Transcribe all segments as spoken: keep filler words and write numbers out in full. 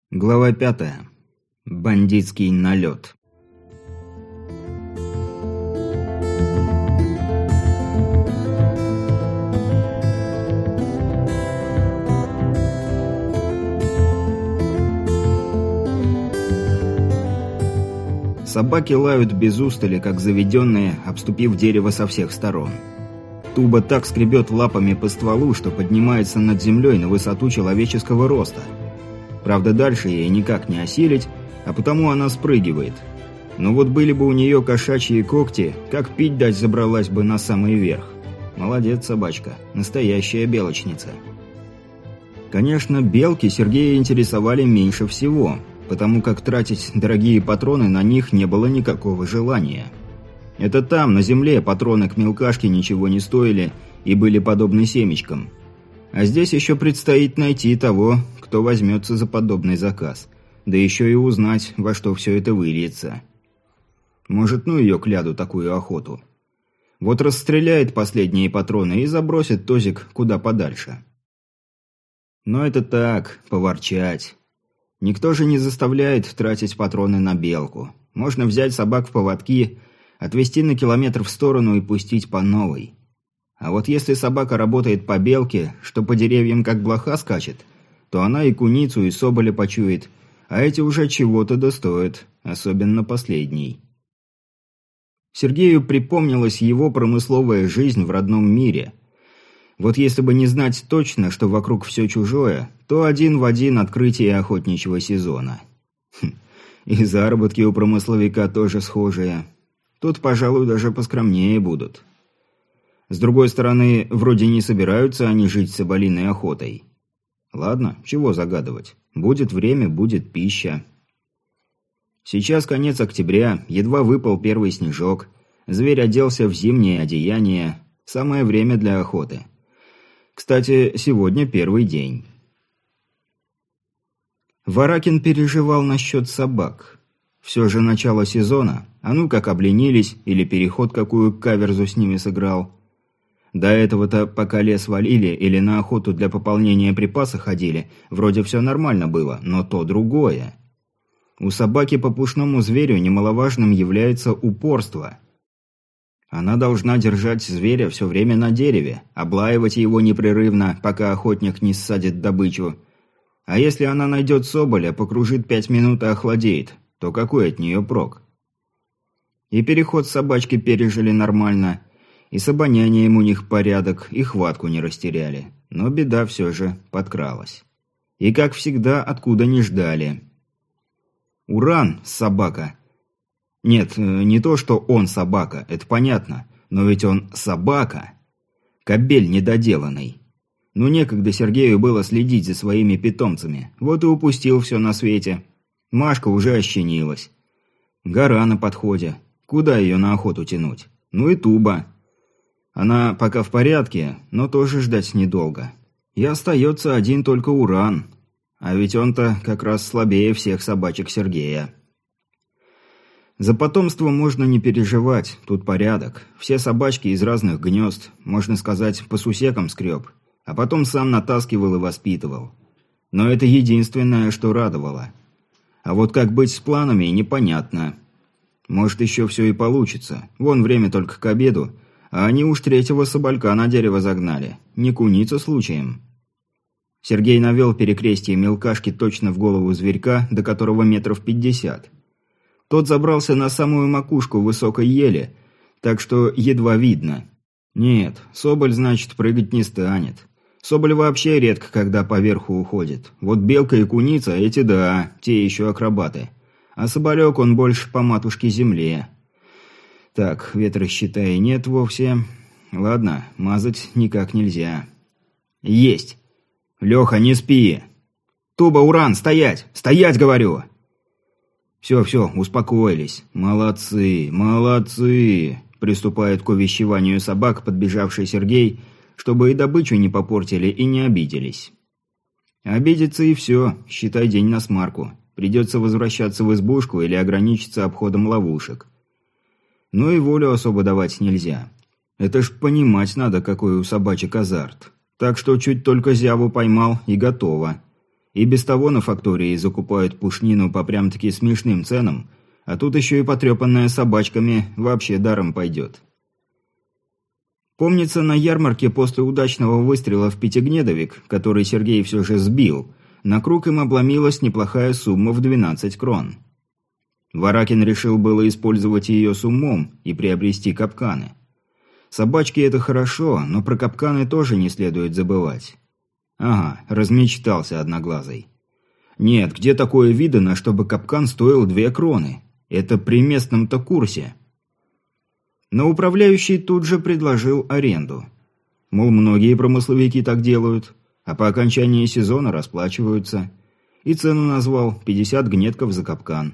Глава пятая. Бандитский налет. Собаки лают без устали, как заведенные, обступив дерево со всех сторон. Туба так скребет лапами по стволу, что поднимается над землей на высоту человеческого роста. Правда, дальше ей никак не осилить, а потому она спрыгивает. Но вот были бы у нее кошачьи когти, как пить дать забралась бы на самый верх. Молодец собачка, настоящая белочница. Конечно, белки Сергея интересовали меньше всего, потому как тратить дорогие патроны на них не было никакого желания. Это там, на земле, патроны к мелкашке ничего не стоили и были подобны семечкам. А здесь еще предстоит найти того, кто возьмется за подобный заказ. Да еще и узнать, во что все это выльется. Может, ну ее кляду такую охоту. Вот расстреляет последние патроны и забросит тозик куда подальше. Но это так, поворчать. Никто же не заставляет тратить патроны на белку. Можно взять собак в поводки, отвести на километр в сторону и пустить по новой. А вот если собака работает по белке, что по деревьям как блоха скачет, то она и куницу, и соболя почует, а эти уже чего-то достоят, особенно последний. Сергею припомнилась его промысловая жизнь в родном мире. Вот если бы не знать точно, что вокруг все чужое, то один в один открытие охотничьего сезона. Хм, и заработки у промысловика тоже схожие. Тут, пожалуй, даже поскромнее будут. С другой стороны, вроде не собираются они жить соболиной охотой. Ладно, чего загадывать. Будет время, будет пища. Сейчас конец октября, едва выпал первый снежок. Зверь оделся в зимнее одеяние. Самое время для охоты. Кстати, сегодня первый день. Варакин переживал насчет собак. Все же начало сезона, а ну как обленились, или переход какую каверзу с ними сыграл. До этого-то, пока лес валили или на охоту для пополнения припаса ходили, вроде все нормально было, но то другое. У собаки по пушному зверю немаловажным является упорство. Она должна держать зверя все время на дереве, облаивать его непрерывно, пока охотник не ссадит добычу. А если она найдет соболя, покружит пять минут и охладеет, то какой от нее прок? И переход собачки пережили нормально, и с обонянием у них порядок, и хватку не растеряли. Но беда все же подкралась. И, как всегда, откуда не ждали. Уран, собака. Нет, не то, что он собака, это понятно, но ведь он собака. Кобель недоделанный. Ну, некогда Сергею было следить за своими питомцами, вот и упустил все на свете. Машка уже ощенилась. Гора на подходе. Куда ее на охоту тянуть? Ну и Туба. Она пока в порядке, но тоже ждать недолго. И остается один только Уран. А ведь он-то как раз слабее всех собачек Сергея. За потомство можно не переживать, тут порядок. Все собачки из разных гнезд, можно сказать, по сусекам скреб. А потом сам натаскивал и воспитывал. Но это единственное, что радовало. А вот как быть с планами, непонятно. Может, еще все и получится. Вон время только к обеду. А они уж третьего соболька на дерево загнали. Не куница случаем. Сергей навел перекрестие мелкашки точно в голову зверька, до которого метров пятьдесят. Тот забрался на самую макушку высокой ели, так что едва видно. Нет, соболь, значит, прыгать не станет. Соболь вообще редко когда поверху уходит. Вот белка и куница, эти да, те еще акробаты. А соболек он больше по матушке земле. Так, ветра, считай, нет вовсе. Ладно, мазать никак нельзя. Есть! Леха, не спи! Туба, Уран, стоять! Стоять, говорю! Все, все, успокоились. Молодцы, молодцы! Приступает к увещеванию собак подбежавший Сергей, чтобы и добычу не попортили и не обиделись. Обидеться и все, считай день на смарку. Придется возвращаться в избушку или ограничиться обходом ловушек. Но и волю особо давать нельзя. Это ж понимать надо, какой у собачек азарт. Так что чуть только зяву поймал, и готово. И без того на фактории закупают пушнину по прям-таки смешным ценам, а тут еще и потрепанная собачками вообще даром пойдет. Помнится, на ярмарке после удачного выстрела в пятигнедовик, который Сергей все же сбил, на круг им обломилась неплохая сумма в двенадцать крон. Варакин решил было использовать ее с умом и приобрести капканы. Собачки – это хорошо, но про капканы тоже не следует забывать. Ага, размечтался Одноглазый. Нет, где такое видано, чтобы капкан стоил две кроны? Это при местном-то курсе. Но управляющий тут же предложил аренду. Мол, многие промысловики так делают, а по окончании сезона расплачиваются. И цену назвал – пятьдесят гнетков за капкан.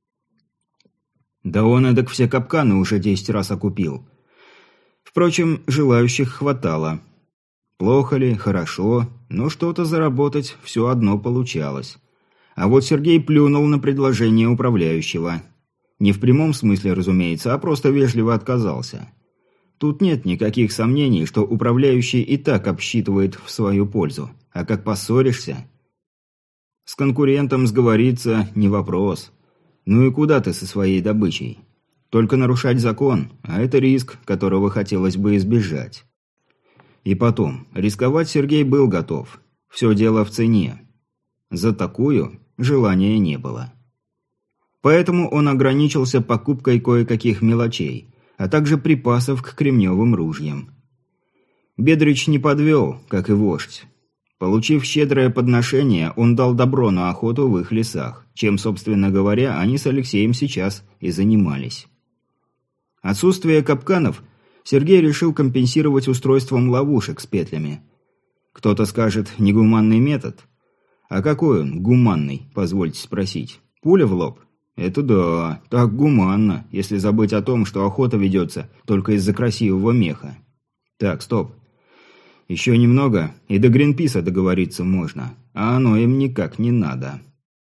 Да он эдак все капканы уже десять раз окупил. Впрочем, желающих хватало. Плохо ли, хорошо, но что-то заработать все одно получалось. А вот Сергей плюнул на предложение управляющего. Не в прямом смысле, разумеется, а просто вежливо отказался. Тут нет никаких сомнений, что управляющий и так обсчитывает в свою пользу. А как поссоришься? С конкурентом сговориться не вопрос. Ну и куда ты со своей добычей? Только нарушать закон, а это риск, которого хотелось бы избежать. И потом, рисковать Сергей был готов. Все дело в цене. За такую желания не было. Поэтому он ограничился покупкой кое-каких мелочей, а также припасов к кремневым ружьям. Бедрич не подвел, как и вождь. Получив щедрое подношение, он дал добро на охоту в их лесах, чем, собственно говоря, они с Алексеем сейчас и занимались. Отсутствие капканов Сергей решил компенсировать устройством ловушек с петлями. Кто-то скажет, негуманный метод. А какой он, гуманный, позвольте спросить? Пуля в лоб? Это да, так гуманно, если забыть о том, что охота ведется только из-за красивого меха. Так, стоп. Еще немного, и до Гринписа договориться можно, а оно им никак не надо.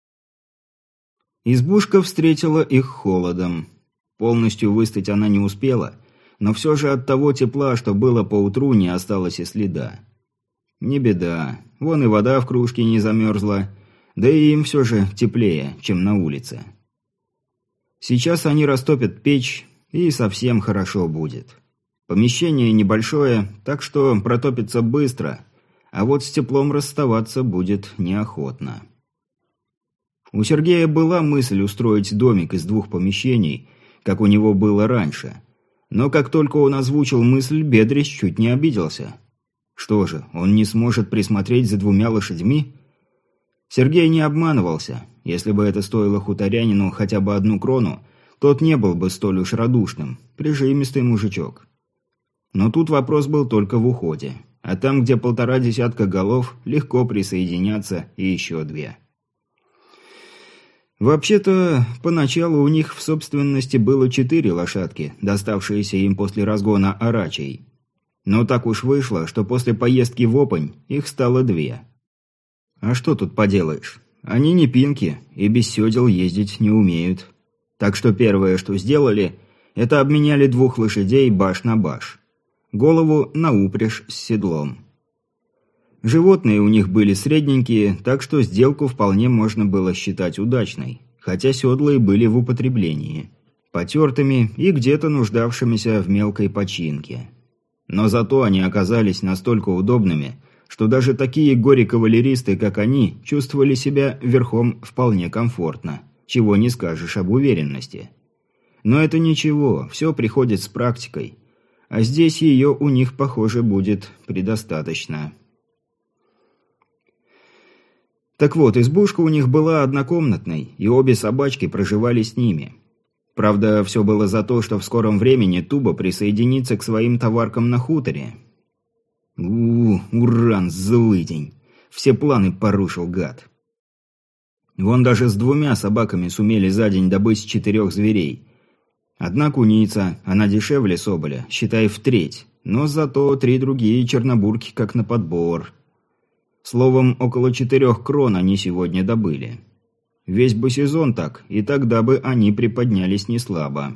Избушка встретила их холодом. Полностью выстыть она не успела, но все же от того тепла, что было поутру, не осталось и следа. Не беда, вон и вода в кружке не замерзла, да и им все же теплее, чем на улице. Сейчас они растопят печь, и совсем хорошо будет. Помещение небольшое, так что протопится быстро, а вот с теплом расставаться будет неохотно. У Сергея была мысль устроить домик из двух помещений, как у него было раньше. Но как только он озвучил мысль, Бедрич чуть не обиделся. Что же, он не сможет присмотреть за двумя лошадьми? Сергей не обманывался. Если бы это стоило хуторянину хотя бы одну крону, тот не был бы столь уж радушным, прижимистый мужичок. Но тут вопрос был только в уходе. А там, где полтора десятка голов, легко присоединятся и еще две. Вообще-то, поначалу у них в собственности было четыре лошадки, доставшиеся им после разгона орачей. Но так уж вышло, что после поездки в Опань их стало две. А что тут поделаешь? Они не пинки и без седел ездить не умеют. Так что первое, что сделали, это обменяли двух лошадей баш на баш. Голову на упряжь с седлом. Животные у них были средненькие, так что сделку вполне можно было считать удачной, хотя седла и были в употреблении, потертыми и где-то нуждавшимися в мелкой починке. Но зато они оказались настолько удобными, что даже такие горе-кавалеристы, как они, чувствовали себя верхом вполне комфортно, чего не скажешь об уверенности. Но это ничего, все приходит с практикой, а здесь ее у них, похоже, будет предостаточно. Так вот, избушка у них была однокомнатной, и обе собачки проживали с ними. Правда, все было за то, что в скором времени Туба присоединится к своим товаркам на хуторе. У, уран, злыдень. Все планы порушил гад. Вон даже с двумя собаками сумели за день добыть четырех зверей. Одна куница, она дешевле соболя, считай в треть, но зато три другие чернобурки как на подбор. Словом, около четырех крон они сегодня добыли. Весь бы сезон так, и тогда бы они приподнялись неслабо.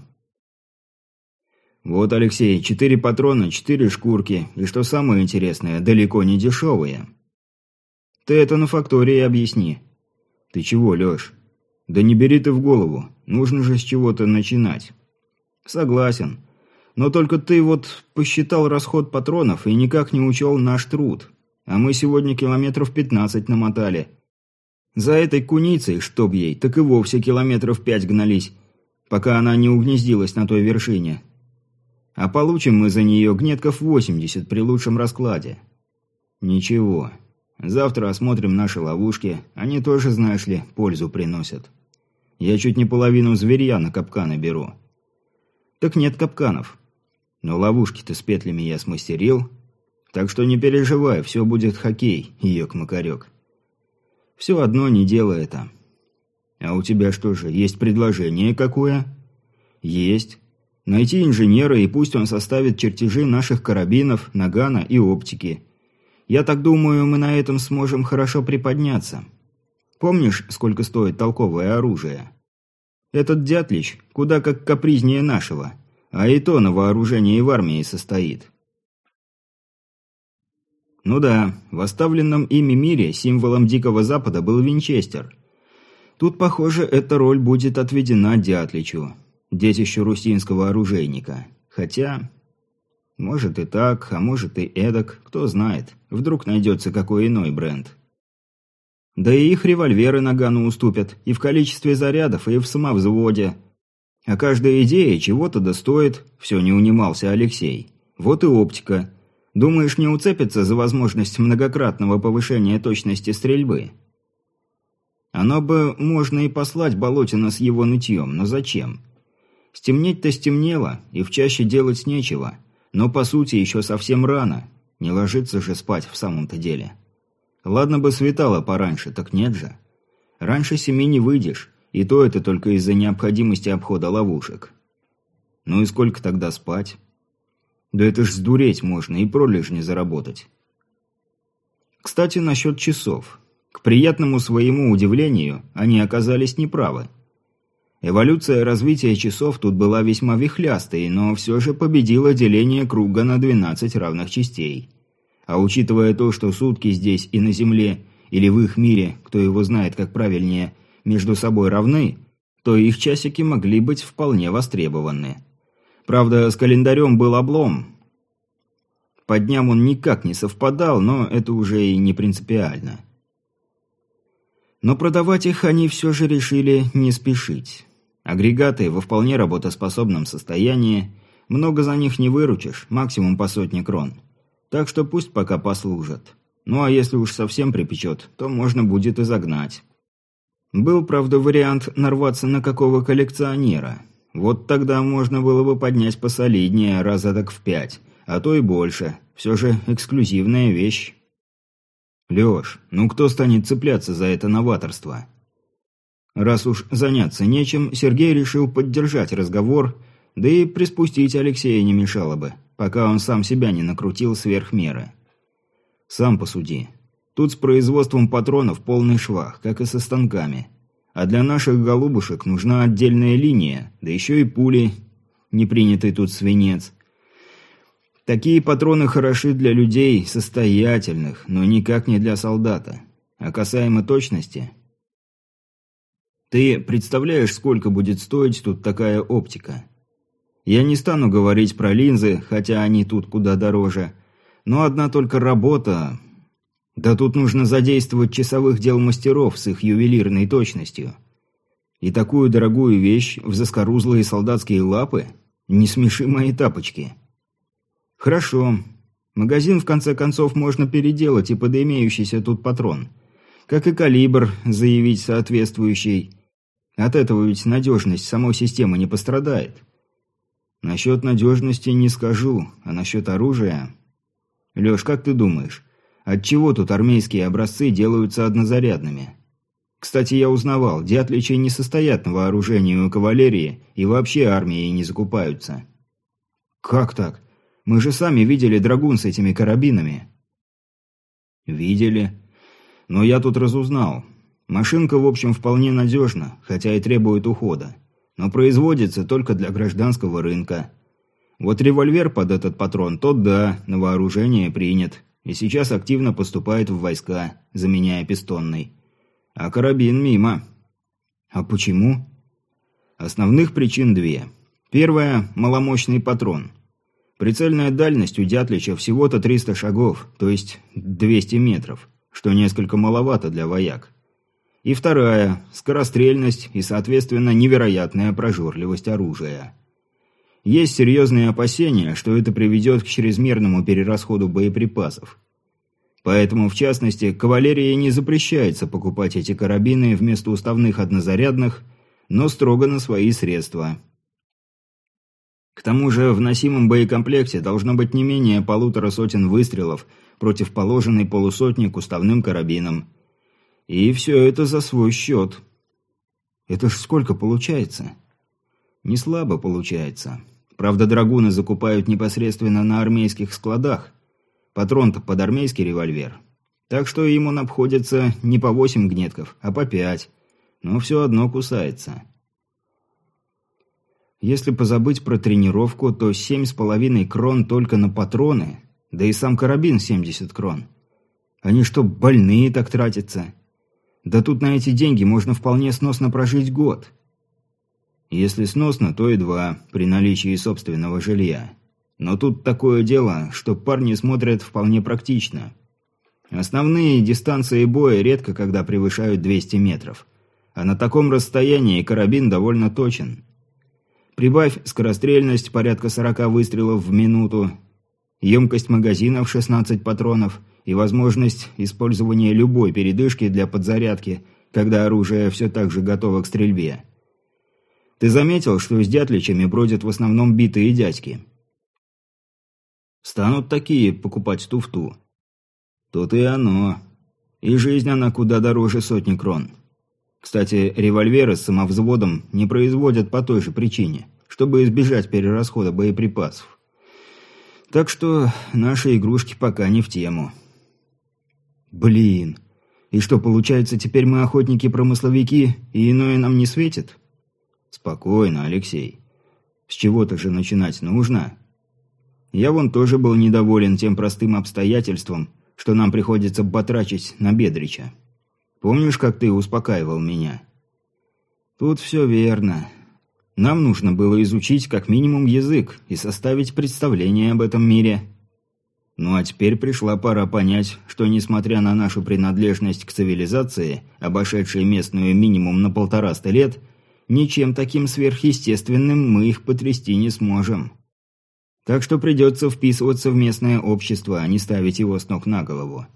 Вот, Алексей, четыре патрона, четыре шкурки, и что самое интересное, далеко не дешевые. Ты это на фактории объясни. Ты чего, Лёш? Да не бери ты в голову. Нужно же с чего-то начинать. Согласен. Но только ты вот посчитал расход патронов и никак не учел наш труд. А мы сегодня километров пятнадцать намотали. За этой куницей, чтоб ей, так и вовсе километров пять гнались, пока она не угнездилась на той вершине. А получим мы за нее гнетков восемьдесят при лучшем раскладе. Ничего. Завтра осмотрим наши ловушки. Они тоже, знаешь ли, пользу приносят. Я чуть не половину зверья на капканы беру. Так нет капканов. Но ловушки-то с петлями я смастерил. Так что не переживай, все будет хоккей, ёк-макарёк. Все одно не делай это. А у тебя что же, есть предложение какое? Есть. Найти инженера, и пусть он составит чертежи наших карабинов, нагана и оптики. Я так думаю, мы на этом сможем хорошо приподняться. Помнишь, сколько стоит толковое оружие? Этот Дятлич куда как капризнее нашего, а и то на вооружении в армии состоит. Ну да, в оставленном ими мире символом Дикого Запада был Винчестер. Тут, похоже, эта роль будет отведена Дятличу, детищу русинского оружейника. Хотя, может и так, а может и эдак, кто знает. Вдруг найдется какой иной бренд. Да и их револьверы нагану уступят, и в количестве зарядов, и в самовзводе. А каждая идея чего-то да стоит, все не унимался Алексей. Вот и оптика. Думаешь, не уцепится за возможность многократного повышения точности стрельбы? Оно бы можно и послать Болотина с его нытьем, но зачем? Стемнеть-то стемнело, и в чаще делать нечего. Но по сути еще совсем рано. Не ложиться же спать в самом-то деле. Ладно бы светало пораньше, так нет же. Раньше семи не выйдешь, и то это только из-за необходимости обхода ловушек. Ну и сколько тогда спать? Да это ж сдуреть можно и пролежни заработать. Кстати, насчет часов. К приятному своему удивлению, они оказались неправы. Эволюция развития часов тут была весьма вихлястой, но все же победила деление круга на двенадцать равных частей. А учитывая то, что сутки здесь и на Земле, или в их мире, кто его знает как правильнее, между собой равны, то их часики могли быть вполне востребованы. Правда, с календарем был облом. По дням он никак не совпадал, но это уже и не принципиально. Но продавать их они все же решили не спешить. Агрегаты во вполне работоспособном состоянии, много за них не выручишь, максимум по сотне крон. Так что пусть пока послужат. Ну а если уж совсем припечет, то можно будет и загнать. Был, правда, вариант нарваться на какого коллекционера. Вот тогда можно было бы поднять посолиднее, раза так в пять, а то и больше. Все же эксклюзивная вещь. Леш, ну кто станет цепляться за это новаторство? Раз уж заняться нечем, Сергей решил поддержать разговор, да и приспустить Алексея не мешало бы, пока он сам себя не накрутил сверх меры. Сам посуди. Тут с производством патронов полный швах, как и со станками. А для наших голубушек нужна отдельная линия, да еще и пули, не принятый тут свинец. Такие патроны хороши для людей состоятельных, но никак не для солдата. А касаемо точности... Ты представляешь, сколько будет стоить тут такая оптика? Я не стану говорить про линзы, хотя они тут куда дороже. Но одна только работа... Да тут нужно задействовать часовых дел мастеров с их ювелирной точностью. И такую дорогую вещь в заскорузлые солдатские лапы? Не смеши мои тапочки. Хорошо. Магазин, в конце концов, можно переделать и под имеющийся тут патрон. Как и калибр заявить соответствующий. От этого ведь надежность самой системы не пострадает. Насчет надежности не скажу, а насчет оружия... Леш, как ты думаешь, отчего тут армейские образцы делаются однозарядными? Кстати, я узнавал, дятличи не состоят на вооружении у кавалерии и вообще армией не закупаются. Как так? Мы же сами видели драгун с этими карабинами. Видели. Но я тут разузнал. Машинка, в общем, вполне надежна, хотя и требует ухода. Но производится только для гражданского рынка. Вот револьвер под этот патрон, тот да, на вооружение принят. И сейчас активно поступает в войска, заменяя пистонный. А карабин мимо. А почему? Основных причин две. Первая – маломощный патрон. Прицельная дальность у Дятлича всего-то триста шагов, то есть двести метров, что несколько маловато для вояк. И вторая – скорострельность и, соответственно, невероятная прожорливость оружия. Есть серьезные опасения, что это приведет к чрезмерному перерасходу боеприпасов. Поэтому, в частности, кавалерии не запрещается покупать эти карабины вместо уставных однозарядных, но строго на свои средства. К тому же в носимом боекомплекте должно быть не менее полутора сотен выстрелов против положенной полусотни к уставным карабинам. И все это за свой счет. Это ж сколько получается? Не слабо получается. Правда, драгуны закупают непосредственно на армейских складах. Патрон-то под армейский револьвер. Так что ему обходится не по восемь гнетков, а по пять. Но все одно кусается. Если позабыть про тренировку, то семь с половиной крон только на патроны, да и сам карабин семьдесят крон. Они что, больные так тратятся? Да тут на эти деньги можно вполне сносно прожить год. Если сносно, то и два, при наличии собственного жилья. Но тут такое дело, что парни смотрят вполне практично. Основные дистанции боя редко когда превышают двести метров. А на таком расстоянии карабин довольно точен. Прибавь скорострельность порядка сорока выстрелов в минуту, емкость магазина в шестнадцать патронов и возможность использования любой передышки для подзарядки, когда оружие все так же готово к стрельбе. Ты заметил, что с Дятличами бродят в основном битые дядьки? Станут такие покупать туфту. Тут и оно. И жизнь она куда дороже сотни крон. Кстати, револьверы с самовзводом не производят по той же причине, чтобы избежать перерасхода боеприпасов. Так что наши игрушки пока не в тему. Блин. И что, получается, теперь мы охотники-промысловики, и иное нам не светит? Спокойно, Алексей. С чего-то же начинать нужно. Я вон тоже был недоволен тем простым обстоятельством, что нам приходится батрачить на Бедрича. Помнишь, как ты успокаивал меня? Тут все верно. Нам нужно было изучить как минимум язык и составить представление об этом мире. Ну а теперь пришла пора понять, что несмотря на нашу принадлежность к цивилизации, обошедшей местную минимум на полтораста лет, ничем таким сверхъестественным мы их потрясти не сможем. Так что придется вписываться в местное общество, а не ставить его с ног на голову.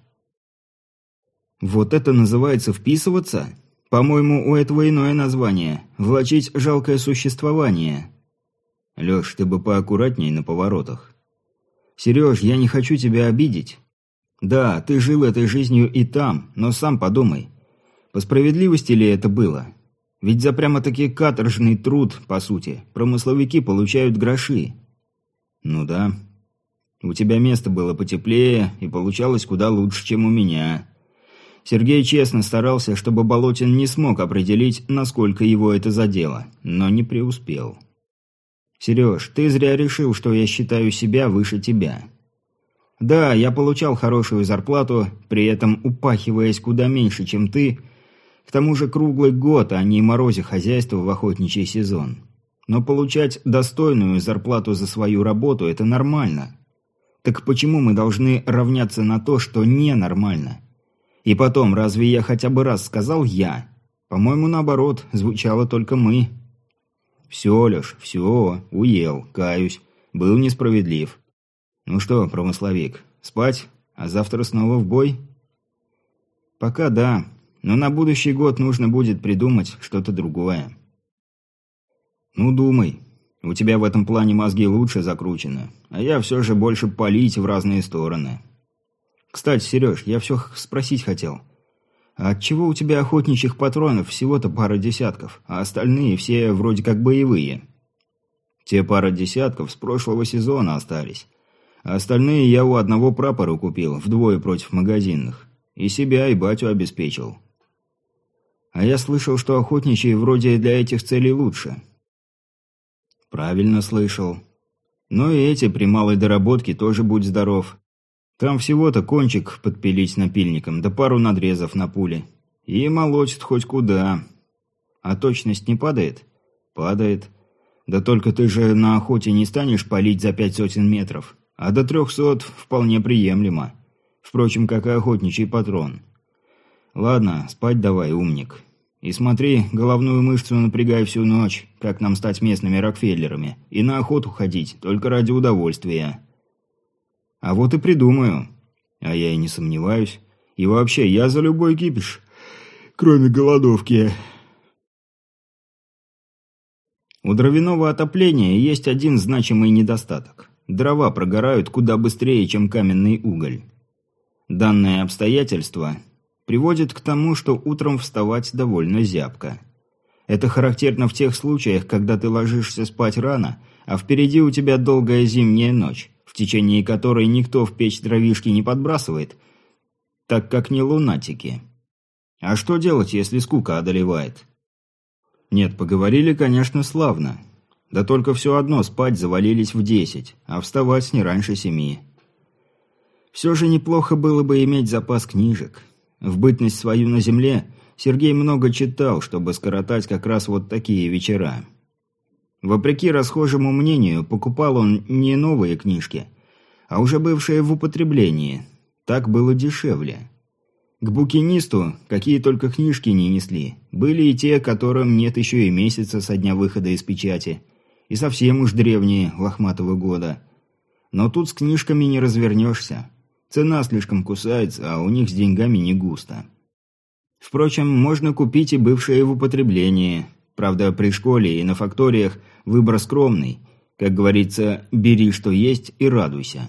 Вот это называется вписываться? По-моему, у этого иное название – влачить жалкое существование. Лёш, ты бы поаккуратней на поворотах. Серёж, я не хочу тебя обидеть. Да, ты жил этой жизнью и там, но сам подумай. По справедливости ли это было? Ведь за прямо-таки каторжный труд, по сути, промысловики получают гроши. Ну да. У тебя место было потеплее и получалось куда лучше, чем у меня. Сергей честно старался, чтобы Болотин не смог определить, насколько его это задело, но не преуспел. Сереж, ты зря решил, что я считаю себя выше тебя. Да, я получал хорошую зарплату, при этом упахиваясь куда меньше, чем ты, к тому же круглый год, а не морозе хозяйство в охотничий сезон. Но получать достойную зарплату за свою работу – это нормально. Так почему мы должны равняться на то, что ненормально? И потом, разве я хотя бы раз сказал «я»? По-моему, наоборот, звучало только «мы». Все, Леш, все, уел, каюсь, был несправедлив. Ну что, промысловик, спать, а завтра снова в бой? Пока да, но на будущий год нужно будет придумать что-то другое. Ну, думай. У тебя в этом плане мозги лучше закручены, а я все же больше палить в разные стороны. Кстати, Сереж, я все спросить хотел. А отчего у тебя охотничьих патронов всего-то пара десятков, а остальные все вроде как боевые? Те пара десятков с прошлого сезона остались, а остальные я у одного прапора купил вдвое против магазинных. И себя, и батю обеспечил. А я слышал, что охотничьи вроде для этих целей лучше. Правильно слышал. Но и эти при малой доработке тоже будь здоров. Там всего-то кончик подпилить напильником, да пару надрезов на пуле. И молотит хоть куда. А точность не падает? Падает. Да только ты же на охоте не станешь палить за пять сотен метров. А до трехсот вполне приемлемо. Впрочем, как и охотничий патрон. Ладно, спать давай, умник. И смотри, головную мышцу напрягай всю ночь, как нам стать местными Рокфеллерами, и на охоту ходить, только ради удовольствия. А вот и придумаю. А я и не сомневаюсь. И вообще, я за любой кипиш, кроме голодовки. У дровяного отопления есть один значимый недостаток. Дрова прогорают куда быстрее, чем каменный уголь. Данное обстоятельство приводит к тому, что утром вставать довольно зябко. Это характерно в тех случаях, когда ты ложишься спать рано, а впереди у тебя долгая зимняя ночь, в течение которой никто в печь дровишки не подбрасывает, так как не лунатики. А что делать, если скука одолевает? Нет, поговорили, конечно, славно. Да только все одно спать завалились в десять, а вставать не раньше семи. Все же неплохо было бы иметь запас книжек. В бытность свою на земле Сергей много читал, чтобы скоротать как раз вот такие вечера. Вопреки расхожему мнению, покупал он не новые книжки, а уже бывшие в употреблении. Так было дешевле. К букинисту какие только книжки не несли. Были и те, которым нет еще и месяца со дня выхода из печати, и совсем уж древние, лохматого года. Но тут с книжками не развернешься. Цена слишком кусается, а у них с деньгами не густо. Впрочем, можно купить и бывшие в употреблении. Правда, при школе и на факториях выбор скромный. Как говорится, бери что есть и радуйся.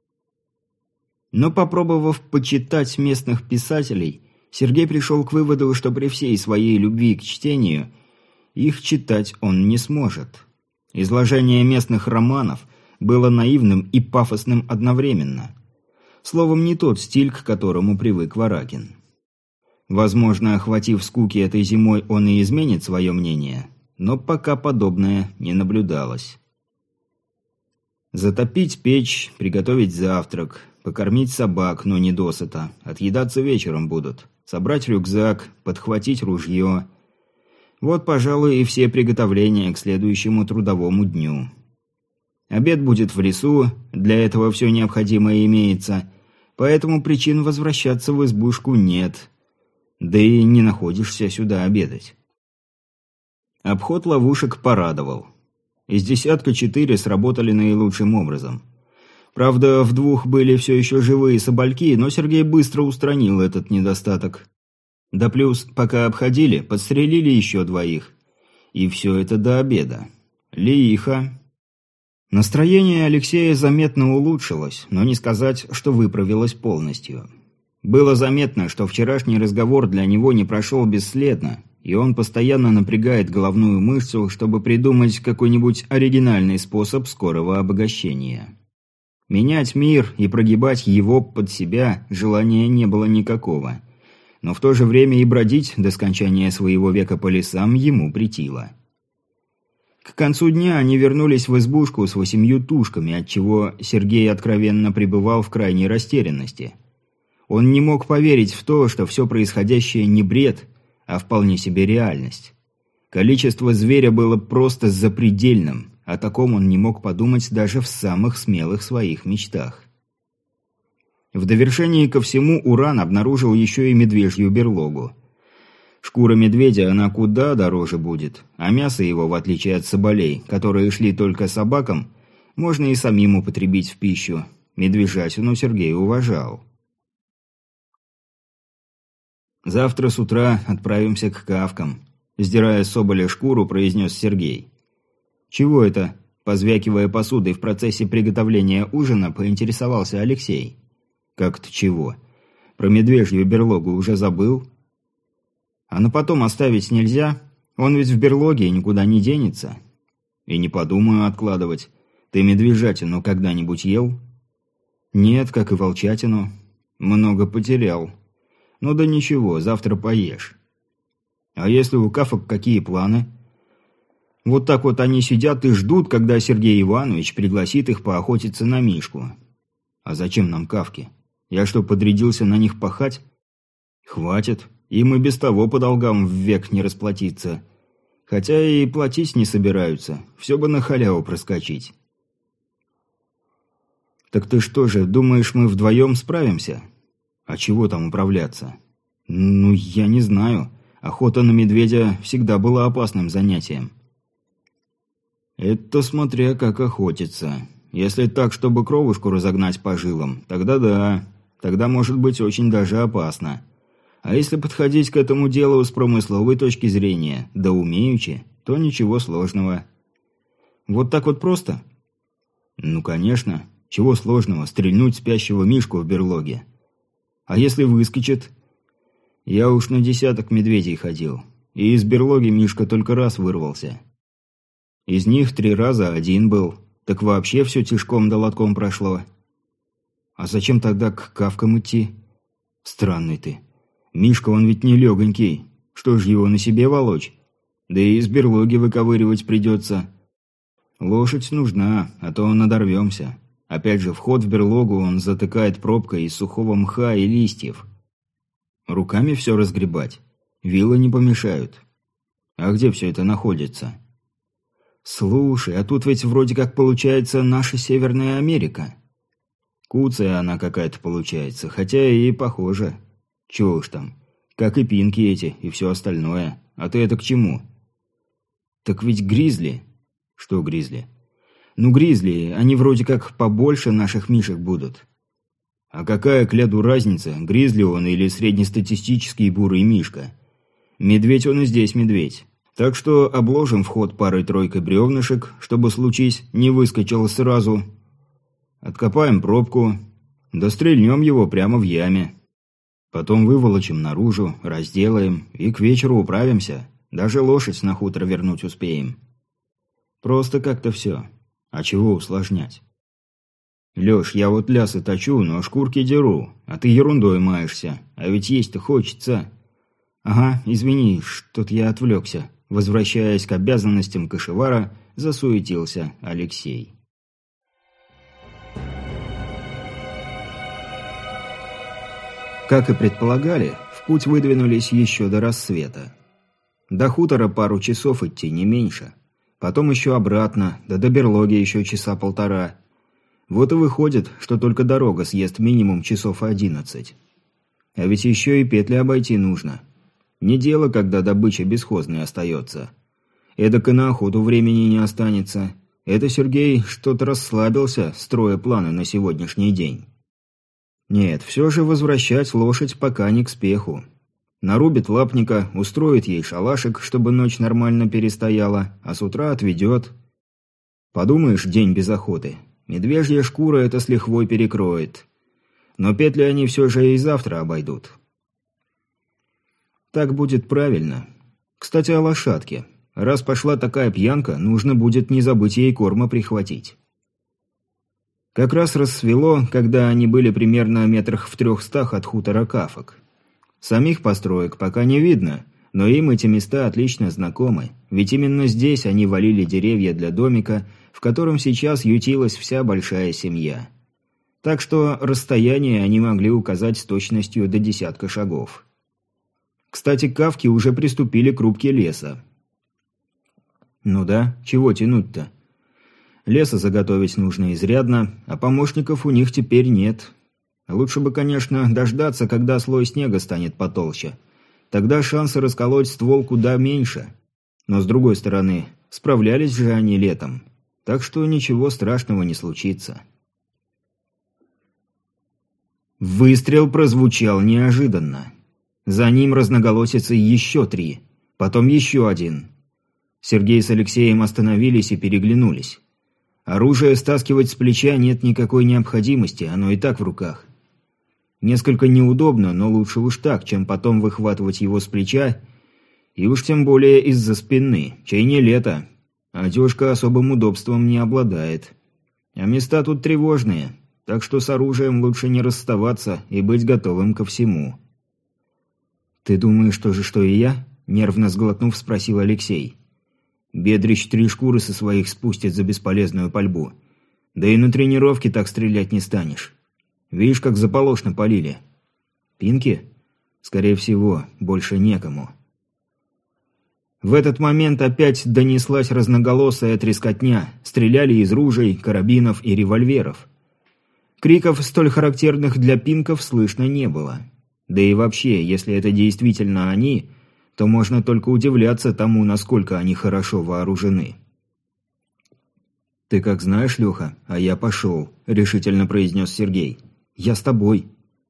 Но попробовав почитать местных писателей, Сергей пришел к выводу, что при всей своей любви к чтению их читать он не сможет. Изложение местных романов было наивным и пафосным одновременно. Словом, не тот стиль, к которому привык Варакин. Возможно, охватив скуки этой зимой, он и изменит свое мнение, но пока подобное не наблюдалось. Затопить печь, приготовить завтрак, покормить собак, но не досыта, отъедаться вечером будут, собрать рюкзак, подхватить ружье. Вот, пожалуй, и все приготовления к следующему трудовому дню. Обед будет в лесу, для этого все необходимое имеется, поэтому причин возвращаться в избушку нет. Да и не находишься сюда обедать. Обход ловушек порадовал. Из десятка четыре сработали наилучшим образом. Правда, в двух были все еще живые собольки, но Сергей быстро устранил этот недостаток. Да плюс, пока обходили, подстрелили еще двоих. И все это до обеда. Лихо. Настроение Алексея заметно улучшилось, но не сказать, что выправилось полностью. Было заметно, что вчерашний разговор для него не прошел бесследно, и он постоянно напрягает головную мышцу, чтобы придумать какой-нибудь оригинальный способ скорого обогащения. Менять мир и прогибать его под себя желания не было никакого. Но в то же время и бродить до скончания своего века по лесам ему претило. К концу дня они вернулись в избушку с восемью тушками, отчего Сергей откровенно пребывал в крайней растерянности. Он не мог поверить в то, что все происходящее не бред, а вполне себе реальность. Количество зверя было просто запредельным, о таком он не мог подумать даже в самых смелых своих мечтах. В довершении ко всему Уран обнаружил еще и медвежью берлогу. Шкура медведя она куда дороже будет, а мясо его, в отличие от соболей, которые шли только собакам, можно и самим употребить в пищу. Медвежатину Сергей уважал. «Завтра с утра отправимся к Кавкам», – сдирая с соболя шкуру, произнес Сергей. «Чего это?» – позвякивая посудой в процессе приготовления ужина, поинтересовался Алексей. «Как-то чего? Про медвежью берлогу уже забыл?» «А на потом оставить нельзя? Он ведь в берлоге и никуда не денется». «И не подумаю откладывать. Ты медвежатину когда-нибудь ел?» «Нет, как и волчатину. Много потерял. Ну да ничего, завтра поешь». «А если у Кафок какие планы?» «Вот так вот они сидят и ждут, когда Сергей Иванович пригласит их поохотиться на Мишку». «А зачем нам Кавки? Я что, подрядился на них пахать? Хватит, им и без того по долгам ввек не расплатиться. Хотя и платить не собираются, все бы на халяву проскочить. Так ты что же, думаешь, мы вдвоем справимся? А чего там управляться? Ну, я не знаю. Охота на медведя всегда была опасным занятием. Это смотря как охотиться. Если так, чтобы кровушку разогнать по жилам, тогда да, тогда может быть очень даже опасно. А если подходить к этому делу с промысловой точки зрения, да умеючи, то ничего сложного. Вот так вот просто? Ну, конечно. Чего сложного стрельнуть спящего мишку в берлоге? А если выскочит? Я уж на десяток медведей ходил, и из берлоги мишка только раз вырвался. Из них три раза один был, так вообще все тишком да лотком прошло. А зачем тогда к кавкам идти? Странный ты. Мишка, он ведь не легонький. Что ж его на себе волочь? Да и из берлоги выковыривать придется. Лошадь нужна, а то надорвемся. Опять же, вход в берлогу он затыкает пробкой из сухого мха и листьев. Руками все разгребать. Вилы не помешают. А где все это находится? Слушай, а тут ведь вроде как получается наша Северная Америка. Куцая она какая-то получается, хотя и похожа. Чего уж там, как и пинки эти и все остальное. А ты это к чему? Так ведь гризли. Что гризли? Ну, гризли, они вроде как побольше наших мишек будут. А какая к ляду разница, гризли он или среднестатистический бурый мишка? Медведь он и здесь медведь. Так что обложим вход парой-тройкой бревнышек, чтобы, случись, не выскочил сразу. Откопаем пробку, да стрельнем его прямо в яме. Потом выволочим наружу, разделаем и к вечеру управимся. Даже лошадь на хутор вернуть успеем. Просто как-то все. А чего усложнять? Леш, я вот лясы точу, но шкурки деру, а ты ерундой маешься. А ведь есть-то хочется. Ага, извини, что-то я отвлекся. Возвращаясь к обязанностям кошевара, засуетился Алексей. Как и предполагали, в путь выдвинулись еще до рассвета. До хутора пару часов идти, не меньше. Потом еще обратно, да до берлоги еще часа полтора. Вот и выходит, что только дорога съест минимум часов одиннадцать. А ведь еще и петли обойти нужно. Не дело, когда добыча бесхозной остается. Эдак и на охоту времени не останется. Это Сергей что-то расслабился, строя планы на сегодняшний день. Нет, все же возвращать лошадь пока не к спеху. Нарубит лапника, устроит ей шалашик, чтобы ночь нормально перестояла, а с утра отведет. Подумаешь, день без охоты. Медвежья шкура это с лихвой перекроет. Но петли они все же и завтра обойдут. Так будет правильно. Кстати, о лошадке. Раз пошла такая пьянка, нужно будет не забыть ей корма прихватить. Как раз рассвело, когда они были примерно метрах в трехстах от хутора Кафок. Самих построек пока не видно, но им эти места отлично знакомы, ведь именно здесь они валили деревья для домика, в котором сейчас ютилась вся большая семья. Так что расстояние они могли указать с точностью до десятка шагов. Кстати, Кавки уже приступили к рубке леса. Ну да, чего тянуть-то? Леса заготовить нужно изрядно, а помощников у них теперь нет. Лучше бы, конечно, дождаться, когда слой снега станет потолще. Тогда шансы расколоть ствол куда меньше. Но с другой стороны, справлялись же они летом. Так что ничего страшного не случится. Выстрел прозвучал неожиданно. За ним разноголосицы еще три, потом еще один. Сергей с Алексеем остановились и переглянулись. Оружие стаскивать с плеча нет никакой необходимости, оно и так в руках. Несколько неудобно, но лучше уж так, чем потом выхватывать его с плеча, и уж тем более из-за спины, чей не лето. Одежка особым удобством не обладает. А места тут тревожные, так что с оружием лучше не расставаться и быть готовым ко всему. «Ты думаешь то же, что и я?» – нервно сглотнув, спросил Алексей. «Бедрич три шкуры со своих спустит за бесполезную пальбу. Да и на тренировке так стрелять не станешь. Видишь, как заполошно полили. Пинки? Скорее всего, больше некому. В этот момент опять донеслась разноголосая трескотня. Стреляли из ружей, карабинов и револьверов. Криков, столь характерных для пинков, слышно не было. Да и вообще, если это действительно они, то можно только удивляться тому, насколько они хорошо вооружены. «Ты как знаешь, Леха, а я пошел», — решительно произнес Сергей. «Я с тобой».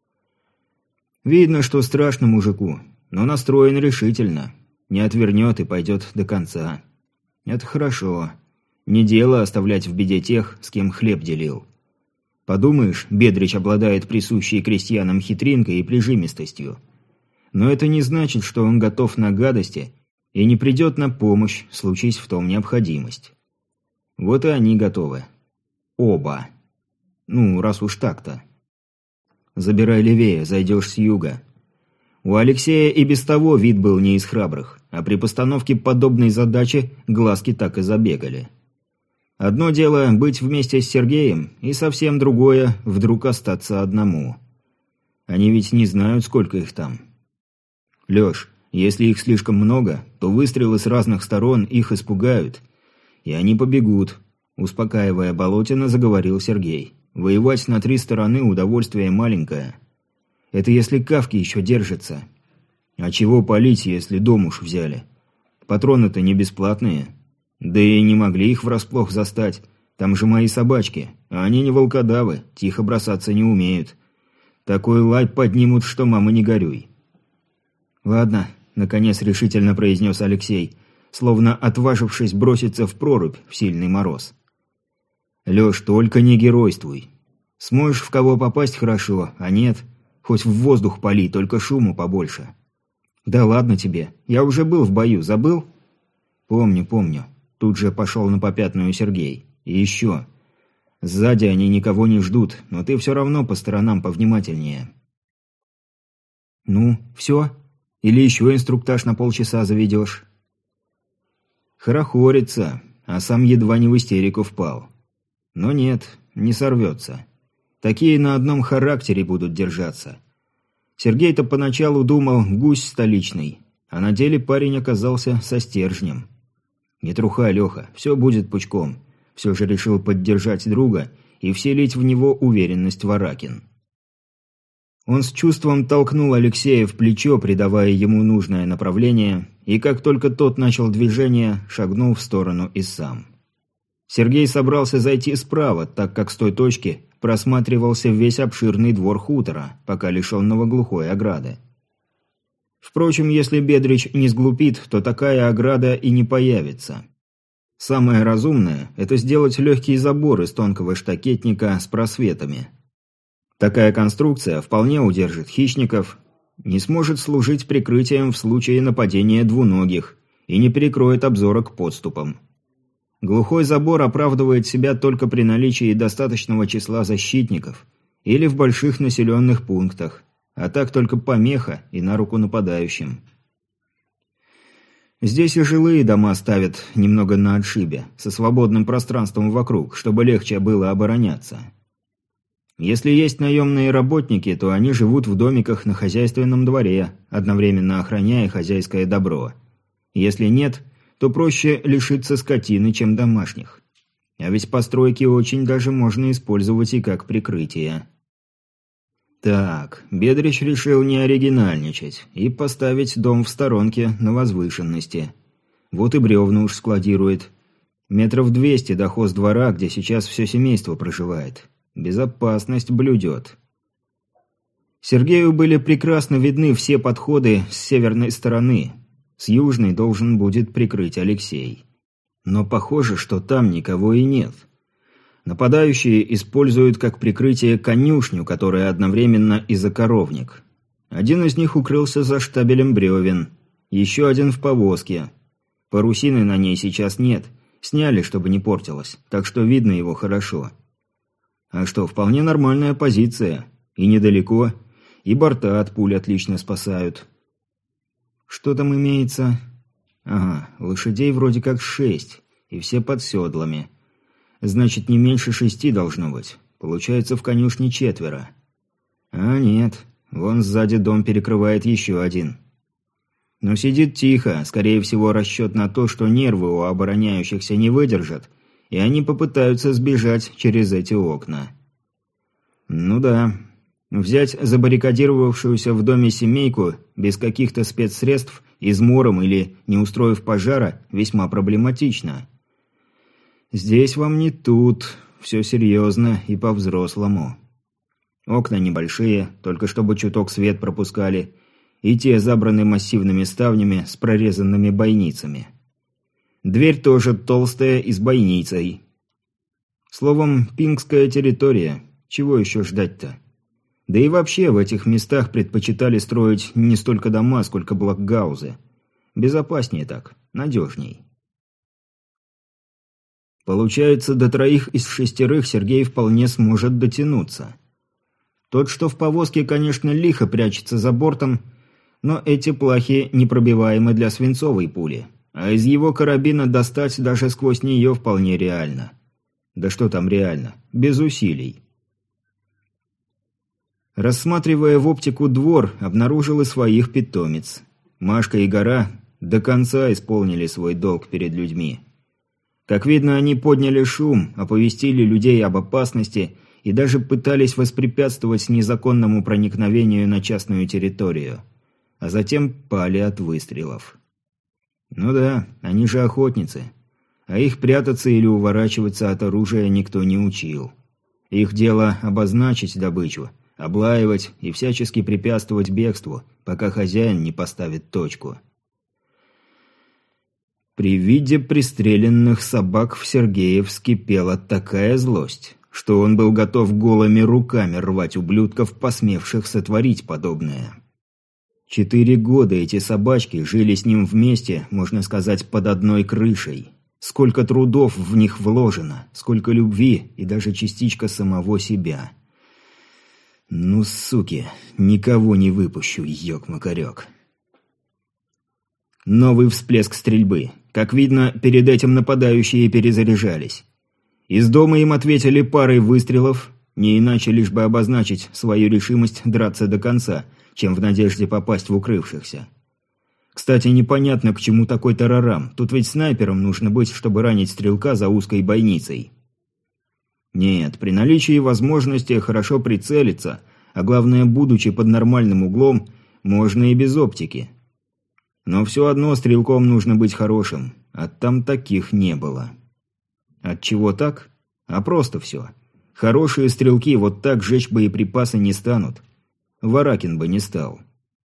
Видно, что страшно мужику, но настроен решительно. Не отвернет и пойдет до конца. Это хорошо. Не дело оставлять в беде тех, с кем хлеб делил. Подумаешь, Бедрич обладает присущей крестьянам хитринкой и прижимистостью. Но это не значит, что он готов на гадости и не придет на помощь, случись в том необходимость. Вот и они готовы. Оба. Ну, раз уж так-то. Забирай левее, зайдешь с юга. У Алексея и без того вид был не из храбрых, а при постановке подобной задачи глазки так и забегали. Одно дело быть вместе с Сергеем, и совсем другое вдруг остаться одному. Они ведь не знают, сколько их там. Леш, если их слишком много, то выстрелы с разных сторон их испугают, и они побегут, успокаивая Болотина, заговорил Сергей. Воевать на три стороны удовольствие маленькое. Это если кавки еще держатся. А чего палить, если дом уж взяли? Патроны-то не бесплатные. Да и не могли их врасплох застать. Там же мои собачки, а они не волкодавы, тихо бросаться не умеют. Такой лай поднимут, что мама не горюй. «Ладно», — наконец решительно произнес Алексей, словно отважившись броситься в прорубь в сильный мороз. «Леш, только не геройствуй. Сможешь в кого попасть хорошо, а нет, хоть в воздух пали, только шуму побольше». «Да ладно тебе, я уже был в бою, забыл?» «Помню, помню». Тут же пошел на попятную Сергей. «И еще. Сзади они никого не ждут, но ты все равно по сторонам повнимательнее». «Ну, все? Или еще инструктаж на полчаса заведешь?» Хорохорится, а сам едва не в истерику впал. Но нет, не сорвется. Такие на одном характере будут держаться. Сергей-то поначалу думал гусь столичный, а на деле парень оказался со стержнем. «Не трухай, Леха, все будет пучком», – все же решил поддержать друга и вселить в него уверенность Варакин. Он с чувством толкнул Алексея в плечо, придавая ему нужное направление, и как только тот начал движение, шагнул в сторону и сам. Сергей собрался зайти справа, так как с той точки просматривался весь обширный двор хутора, пока лишенного глухой ограды. Впрочем, если Бедрич не сглупит, то такая ограда и не появится. Самое разумное – это сделать легкий забор из тонкого штакетника с просветами. Такая конструкция вполне удержит хищников, не сможет служить прикрытием в случае нападения двуногих и не перекроет обзора к подступам. Глухой забор оправдывает себя только при наличии достаточного числа защитников или в больших населенных пунктах, а так только помеха и на руку нападающим. Здесь и жилые дома ставят немного на отшибе, со свободным пространством вокруг, чтобы легче было обороняться. Если есть наемные работники, то они живут в домиках на хозяйственном дворе, одновременно охраняя хозяйское добро. Если нет, то проще лишиться скотины, чем домашних. А ведь постройки очень даже можно использовать и как прикрытие. Так, Бедрич решил не оригинальничать и поставить дом в сторонке на возвышенности. Вот и бревна уж складирует. Метров двести до хоздвора, где сейчас все семейство проживает. Безопасность блюдет. Сергею были прекрасно видны все подходы с северной стороны. С южной должен будет прикрыть Алексей. Но похоже, что там никого и нет. Нападающие используют как прикрытие конюшню, которая одновременно и закоровник. Один из них укрылся за штабелем бревен, еще один в повозке. Парусины на ней сейчас нет, сняли, чтобы не портилось, так что видно его хорошо. А что, вполне нормальная позиция, и недалеко, и борта от пуль отлично спасают. Что там имеется? Ага, лошадей вроде как шесть, и все под седлами. Значит, не меньше шести должно быть. Получается, в конюшне четверо. А нет, вон сзади дом перекрывает еще один. Но сидит тихо, скорее всего расчет на то, что нервы у обороняющихся не выдержат, и они попытаются сбежать через эти окна. Ну да, взять забаррикадировавшуюся в доме семейку без каких-то спецсредств, измором или не устроив пожара, весьма проблематично. Здесь вам не тут, все серьезно и по-взрослому. Окна небольшие, только чтобы чуток свет пропускали, и те забраны массивными ставнями с прорезанными бойницами. Дверь тоже толстая и с бойницей. Словом, пингская территория. Чего еще ждать-то? Да и вообще в этих местах предпочитали строить не столько дома, сколько блокгаузы. Безопаснее так, надежней. Получается, до троих из шестерых Сергей вполне сможет дотянуться. Тот, что в повозке, конечно, лихо прячется за бортом, но эти плахи непробиваемы для свинцовой пули, а из его карабина достать даже сквозь нее вполне реально. Да что там реально, без усилий. Рассматривая в оптику двор, обнаружил и своих питомец. Машка и Гора до конца исполнили свой долг перед людьми. Как видно, они подняли шум, оповестили людей об опасности и даже пытались воспрепятствовать незаконному проникновению на частную территорию. А затем пали от выстрелов. Ну да, они же охотницы. А их прятаться или уворачиваться от оружия никто не учил. Их дело обозначить добычу, облаивать и всячески препятствовать бегству, пока хозяин не поставит точку. При виде пристреленных собак в Сергее вскипела такая злость, что он был готов голыми руками рвать ублюдков, посмевших сотворить подобное. Четыре года эти собачки жили с ним вместе, можно сказать, под одной крышей. Сколько трудов в них вложено, сколько любви и даже частичка самого себя. Ну, суки, никого не выпущу, ёк-макарёк. Новый всплеск стрельбы. Как видно, перед этим нападающие перезаряжались. Из дома им ответили парой выстрелов, не иначе лишь бы обозначить свою решимость драться до конца, чем в надежде попасть в укрывшихся. Кстати, непонятно, к чему такой тарарам. Тут ведь снайпером нужно быть, чтобы ранить стрелка за узкой бойницей. Нет, при наличии возможности хорошо прицелиться, а главное, будучи под нормальным углом, можно и без оптики. Но все одно стрелком нужно быть хорошим, а там таких не было. Отчего так? А просто все. Хорошие стрелки вот так жечь боеприпасы не станут. Варакин бы не стал.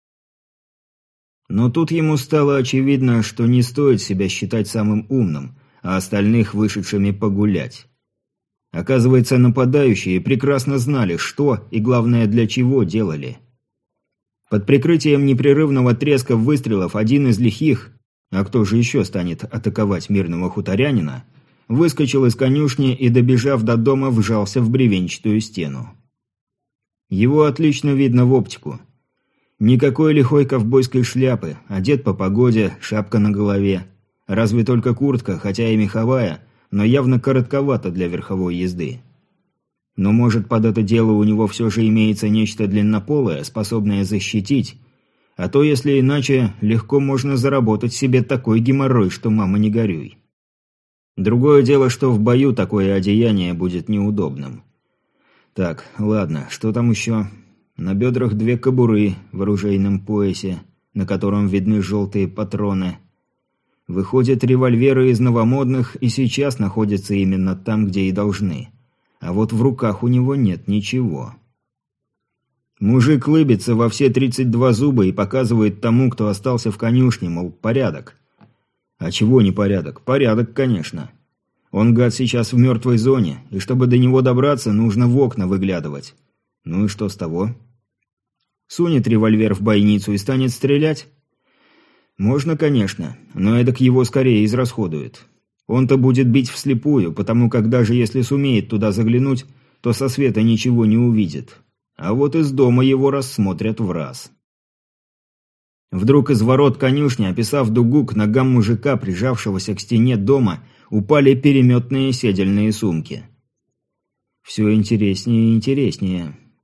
Но тут ему стало очевидно, что не стоит себя считать самым умным, а остальных вышедшими погулять. Оказывается, нападающие прекрасно знали, что и, главное, для чего делали. Под прикрытием непрерывного треска выстрелов один из лихих, а кто же еще станет атаковать мирного хуторянина, выскочил из конюшни и, добежав до дома, вжался в бревенчатую стену. Его отлично видно в оптику. Никакой лихой ковбойской шляпы, одет по погоде, шапка на голове. Разве только куртка, хотя и меховая, но явно коротковата для верховой езды. Но может под это дело у него все же имеется нечто длиннополое, способное защитить, а то, если иначе, легко можно заработать себе такой геморрой, что мама не горюй. Другое дело, что в бою такое одеяние будет неудобным. Так, ладно, что там еще? На бедрах две кобуры в оружейном поясе, на котором видны желтые патроны. Выходят, револьверы из новомодных и сейчас находятся именно там, где и должны. А вот в руках у него нет ничего. Мужик лыбится во все тридцать два зуба и показывает тому, кто остался в конюшне, мол, порядок. А чего не порядок? Порядок, конечно. Он, гад, сейчас в мертвой зоне, и чтобы до него добраться, нужно в окна выглядывать. Ну и что с того? Сунет револьвер в бойницу и станет стрелять? Можно, конечно, но эдак его скорее израсходует. Он-то будет бить вслепую, потому как даже если сумеет туда заглянуть, то со света ничего не увидит. А вот из дома его рассмотрят в раз. Вдруг из ворот конюшни, описав дугу к ногам мужика, прижавшегося к стене дома, упали переметные седельные сумки. Все интереснее и интереснее.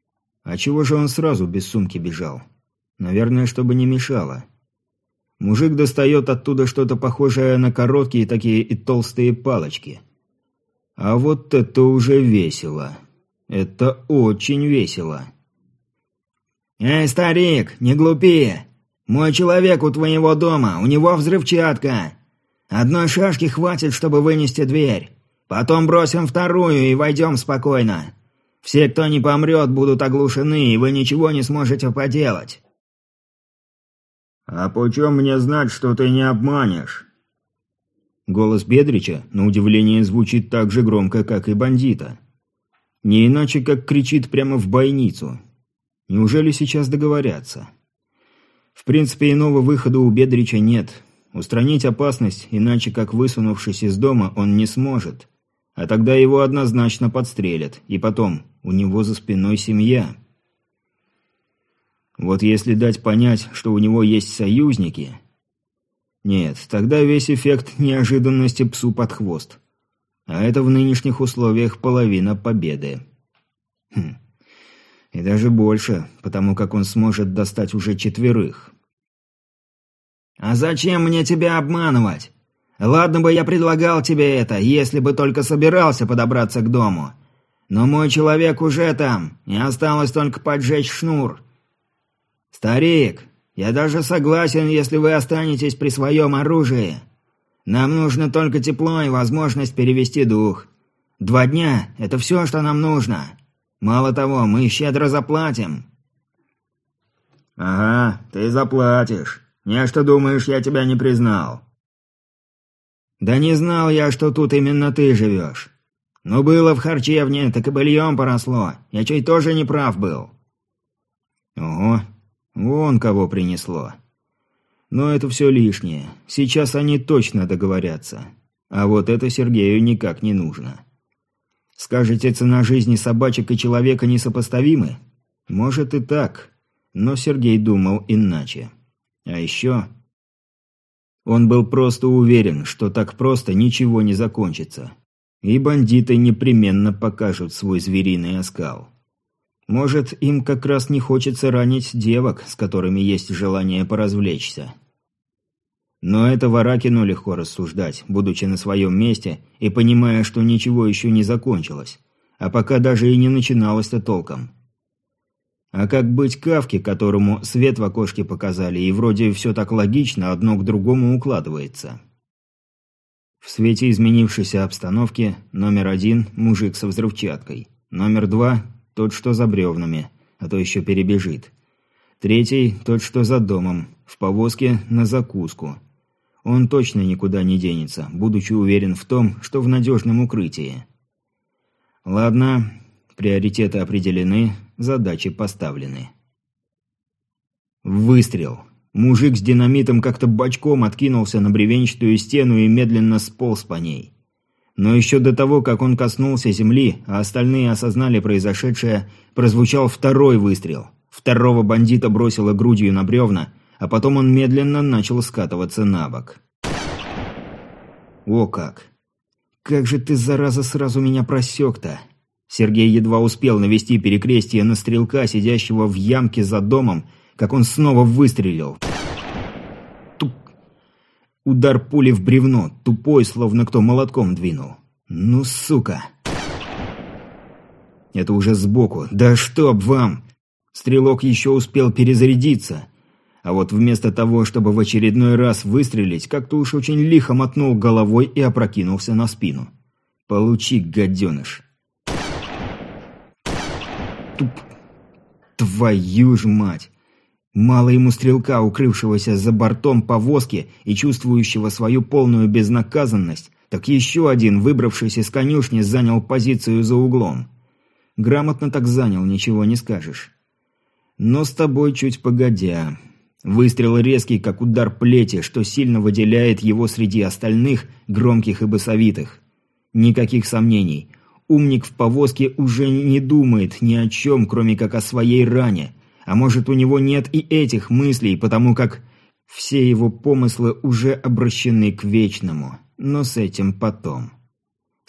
А чего же он сразу без сумки бежал? Наверное, чтобы не мешало. Мужик достает оттуда что-то похожее на короткие такие и толстые палочки. А вот это уже весело. Это очень весело. «Эй, старик, не глупи! Мой человек у твоего дома, у него взрывчатка. Одной шашки хватит, чтобы вынести дверь. Потом бросим вторую и войдем спокойно. Все, кто не помрет, будут оглушены, и вы ничего не сможете поделать». «А почем мне знать, что ты не обманешь?» Голос Бедрича, на удивление, звучит так же громко, как и бандита. Не иначе, как кричит прямо в бойницу. Неужели сейчас договорятся? В принципе, иного выхода у Бедрича нет. Устранить опасность, иначе как высунувшись из дома, он не сможет. А тогда его однозначно подстрелят. И потом, у него за спиной семья. Вот если дать понять, что у него есть союзники... Нет, тогда весь эффект неожиданности псу под хвост. А это в нынешних условиях половина победы. Хм. И даже больше, потому как он сможет достать уже четверых. «А зачем мне тебя обманывать? Ладно бы я предлагал тебе это, если бы только собирался подобраться к дому. Но мой человек уже там, и осталось только поджечь шнур. Старик, я даже согласен, если вы останетесь при своем оружии. Нам нужно только тепло и возможность перевести дух. Два дня – это все, что нам нужно. Мало того, мы щедро заплатим». «Ага, ты заплатишь. Не что думаешь, я тебя не признал?» «Да не знал я, что тут именно ты живешь. Ну было в харчевне, так и быльем поросло. Я чуть тоже не прав был». «Ого, вон кого принесло. Но это все лишнее. Сейчас они точно договорятся. А вот это Сергею никак не нужно. Скажете, цена жизни собачек и человека несопоставимы? Может и так, но Сергей думал иначе. А еще... Он был просто уверен, что так просто ничего не закончится. И бандиты непременно покажут свой звериный оскал. Может, им как раз не хочется ранить девок, с которыми есть желание поразвлечься. Но это Варакину легко рассуждать, будучи на своем месте и понимая, что ничего еще не закончилось, а пока даже и не начиналось-то толком. А как быть Кавке, которому свет в окошке показали, и вроде все так логично, одно к другому укладывается? В свете изменившейся обстановки номер один – мужик со взрывчаткой, номер два – тот, что за бревнами, а то еще перебежит. Третий – тот, что за домом, в повозке на закуску. Он точно никуда не денется, будучи уверен в том, что в надежном укрытии. Ладно, приоритеты определены, задачи поставлены. Выстрел. Мужик с динамитом как-то бочком откинулся на бревенчатую стену и медленно сполз по ней. Но еще до того, как он коснулся земли, а остальные осознали произошедшее, прозвучал второй выстрел. Второго бандита бросило грудью на бревна, а потом он медленно начал скатываться на бок. О как! Как же ты, зараза, сразу меня просек-то! Сергей едва успел навести перекрестие на стрелка, сидящего в ямке за домом, как он снова выстрелил. Тук! Удар пули в бревно, тупой, словно кто молотком двинул. Ну, сука! Это уже сбоку. Да чтоб вам! Стрелок еще успел перезарядиться. А вот вместо того, чтобы в очередной раз выстрелить, как-то уж очень лихо мотнул головой и опрокинулся на спину. Получи, гаденыш. Туп. Твою ж мать! Мало ему стрелка, укрывшегося за бортом повозки и чувствующего свою полную безнаказанность, так еще один, выбравшись из конюшни, занял позицию за углом. Грамотно так занял, ничего не скажешь. Но с тобой чуть погодя. Выстрел резкий, как удар плети, что сильно выделяет его среди остальных, громких и басовитых. Никаких сомнений. Умник в повозке уже не думает ни о чем, кроме как о своей ране. А может, у него нет и этих мыслей, потому как все его помыслы уже обращены к вечному. Но с этим потом.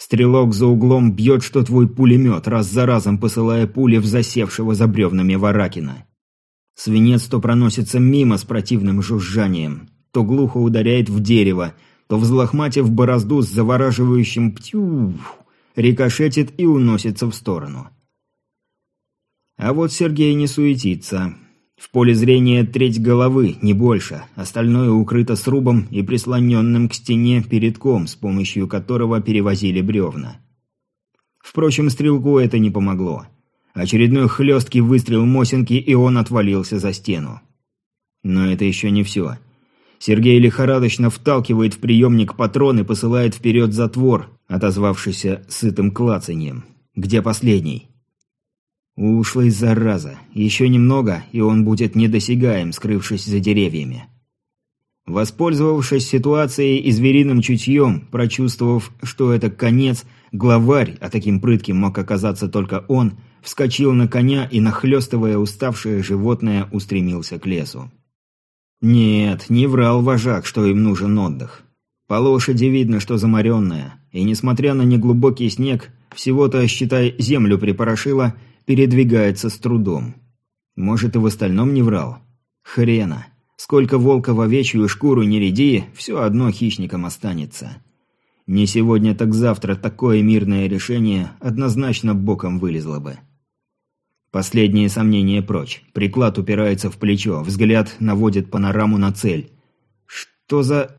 Стрелок за углом бьет, что твой пулемет, раз за разом посылая пули в засевшего за бревнами Варакина. Свинец то проносится мимо с противным жужжанием, то глухо ударяет в дерево, то, взлохматив борозду с завораживающим «птю», рикошетит и уносится в сторону. А вот Сергей не суетится. В поле зрения треть головы, не больше, остальное укрыто срубом и прислоненным к стене передком, с помощью которого перевозили бревна. Впрочем, стрелку это не помогло. Очередной хлесткий выстрел Мосинки, и он отвалился за стену. Но это еще не все. Сергей лихорадочно вталкивает в приемник патрон и посылает вперед затвор, отозвавшийся сытым клацаньем. Где последний? Ушлый зараза. Еще немного, и он будет недосягаем, скрывшись за деревьями. Воспользовавшись ситуацией и звериным чутьем, прочувствовав, что это конец, главарь, а таким прытким мог оказаться только он, вскочил на коня и, нахлестывая уставшее животное, устремился к лесу. Нет, не врал вожак, что им нужен отдых. По лошади видно, что заморенная, и, несмотря на неглубокий снег, всего-то, считай, землю припорошила, передвигается с трудом. Может, и в остальном не врал? Хрена. Сколько волка в овечью шкуру не ряди, все одно хищником останется. Не сегодня, так завтра такое мирное решение однозначно боком вылезло бы. Последние сомнения прочь. Приклад упирается в плечо, взгляд наводит панораму на цель. Что за...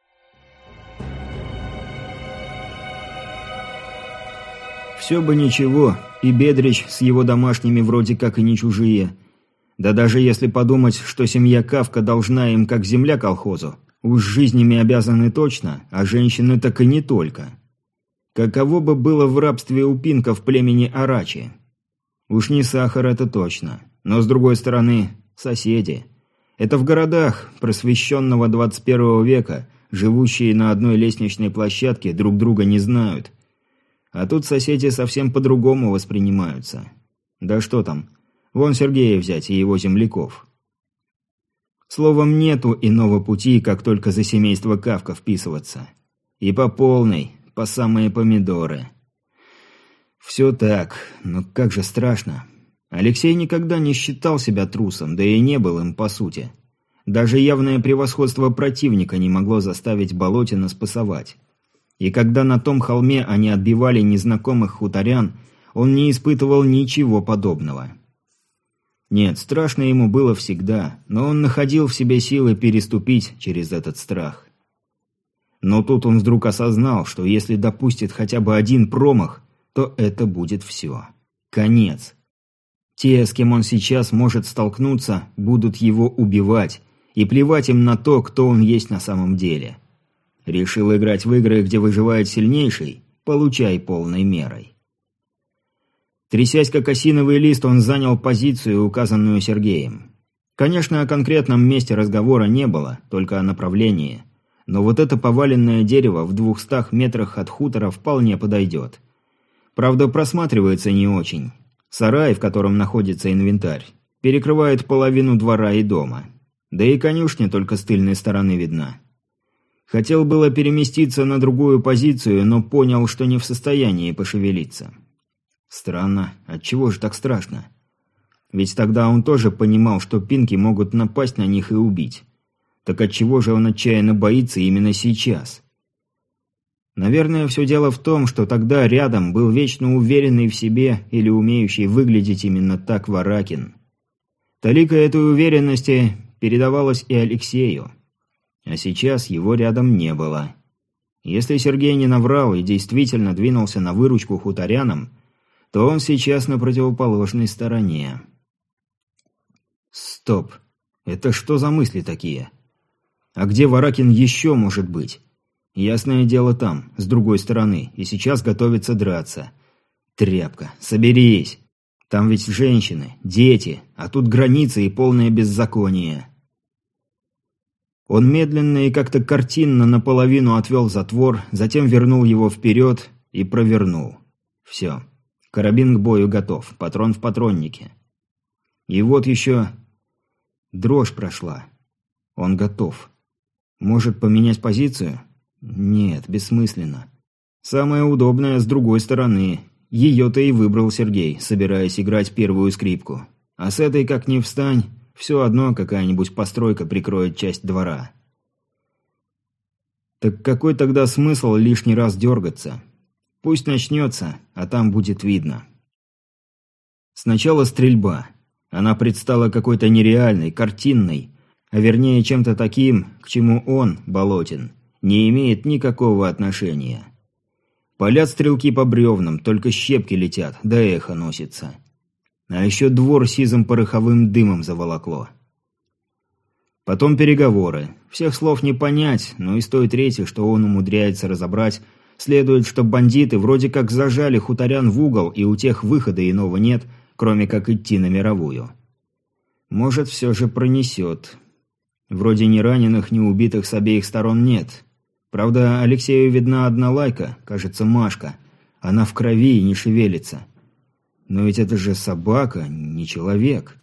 Все бы ничего, и Бедрич с его домашними вроде как и не чужие. Да даже если подумать, что семья Кавка должна им как земля колхозу, уж жизнями обязаны точно, а женщины так и не только. Каково бы было в рабстве у пинков племени Арачи? Уж не сахар это точно, но с другой стороны, соседи. Это в городах просвещенного двадцать первого века, живущие на одной лестничной площадке, друг друга не знают. А тут соседи совсем по-другому воспринимаются. Да что там, вон Сергея взять и его земляков. Словом, нету иного пути, как только за семейство Кавка вписываться. И по полной, по самые помидоры. Все так, но как же страшно. Алексей никогда не считал себя трусом, да и не был им по сути. Даже явное превосходство противника не могло заставить Болотина спасовать. И когда на том холме они отбивали незнакомых хуторян, он не испытывал ничего подобного. Нет, страшно ему было всегда, но он находил в себе силы переступить через этот страх. Но тут он вдруг осознал, что если допустит хотя бы один промах, то это будет все. Конец. Те, с кем он сейчас может столкнуться, будут его убивать, и плевать им на то, кто он есть на самом деле. Решил играть в игры, где выживает сильнейший? Получай полной мерой. Трясясь как осиновый лист, он занял позицию, указанную Сергеем. Конечно, о конкретном месте разговора не было, только о направлении. Но вот это поваленное дерево в двухстах метрах от хутора вполне подойдет. Правда, просматривается не очень. Сарай, в котором находится инвентарь, перекрывает половину двора и дома. Да и конюшня только с тыльной стороны видна. Хотел было переместиться на другую позицию, но понял, что не в состоянии пошевелиться. Странно, отчего же так страшно? Ведь тогда он тоже понимал, что пинки могут напасть на них и убить. Так отчего же он отчаянно боится именно сейчас? Наверное, все дело в том, что тогда рядом был вечно уверенный в себе или умеющий выглядеть именно так Варакин. Талика этой уверенности передавалась и Алексею. А сейчас его рядом не было. Если Сергей не наврал и действительно двинулся на выручку хуторянам, то он сейчас на противоположной стороне. Стоп. Это что за мысли такие? А где Варакин еще может быть? Ясное дело там, с другой стороны, и сейчас готовится драться. Тряпка, соберись. Там ведь женщины, дети, а тут границы и полное беззаконие. Он медленно и как-то картинно наполовину отвел затвор, затем вернул его вперед и провернул. Все. Карабин к бою готов, патрон в патроннике. И вот еще... Дрожь прошла. Он готов. Может поменять позицию? Нет, бессмысленно. Самое удобное с другой стороны. Ее-то и выбрал Сергей, собираясь играть первую скрипку. А с этой, как ни встань, все одно какая-нибудь постройка прикроет часть двора. Так какой тогда смысл лишний раз дергаться? Пусть начнется, а там будет видно. Сначала стрельба. Она предстала какой-то нереальной, картинной, а вернее чем-то таким, к чему он, Болотин, не имеет никакого отношения. Палят стрелки по бревнам, только щепки летят, да эхо носится. А еще двор сизым пороховым дымом заволокло. Потом переговоры. Всех слов не понять, но из той трети, что он умудряется разобрать, следует, что бандиты вроде как зажали хуторян в угол, и у тех выхода иного нет, кроме как идти на мировую. Может, все же пронесет. Вроде ни раненых, ни убитых с обеих сторон нет. Правда, Алексею видна одна лайка, кажется, Машка. Она в крови и не шевелится. Но ведь это же собака, не человек.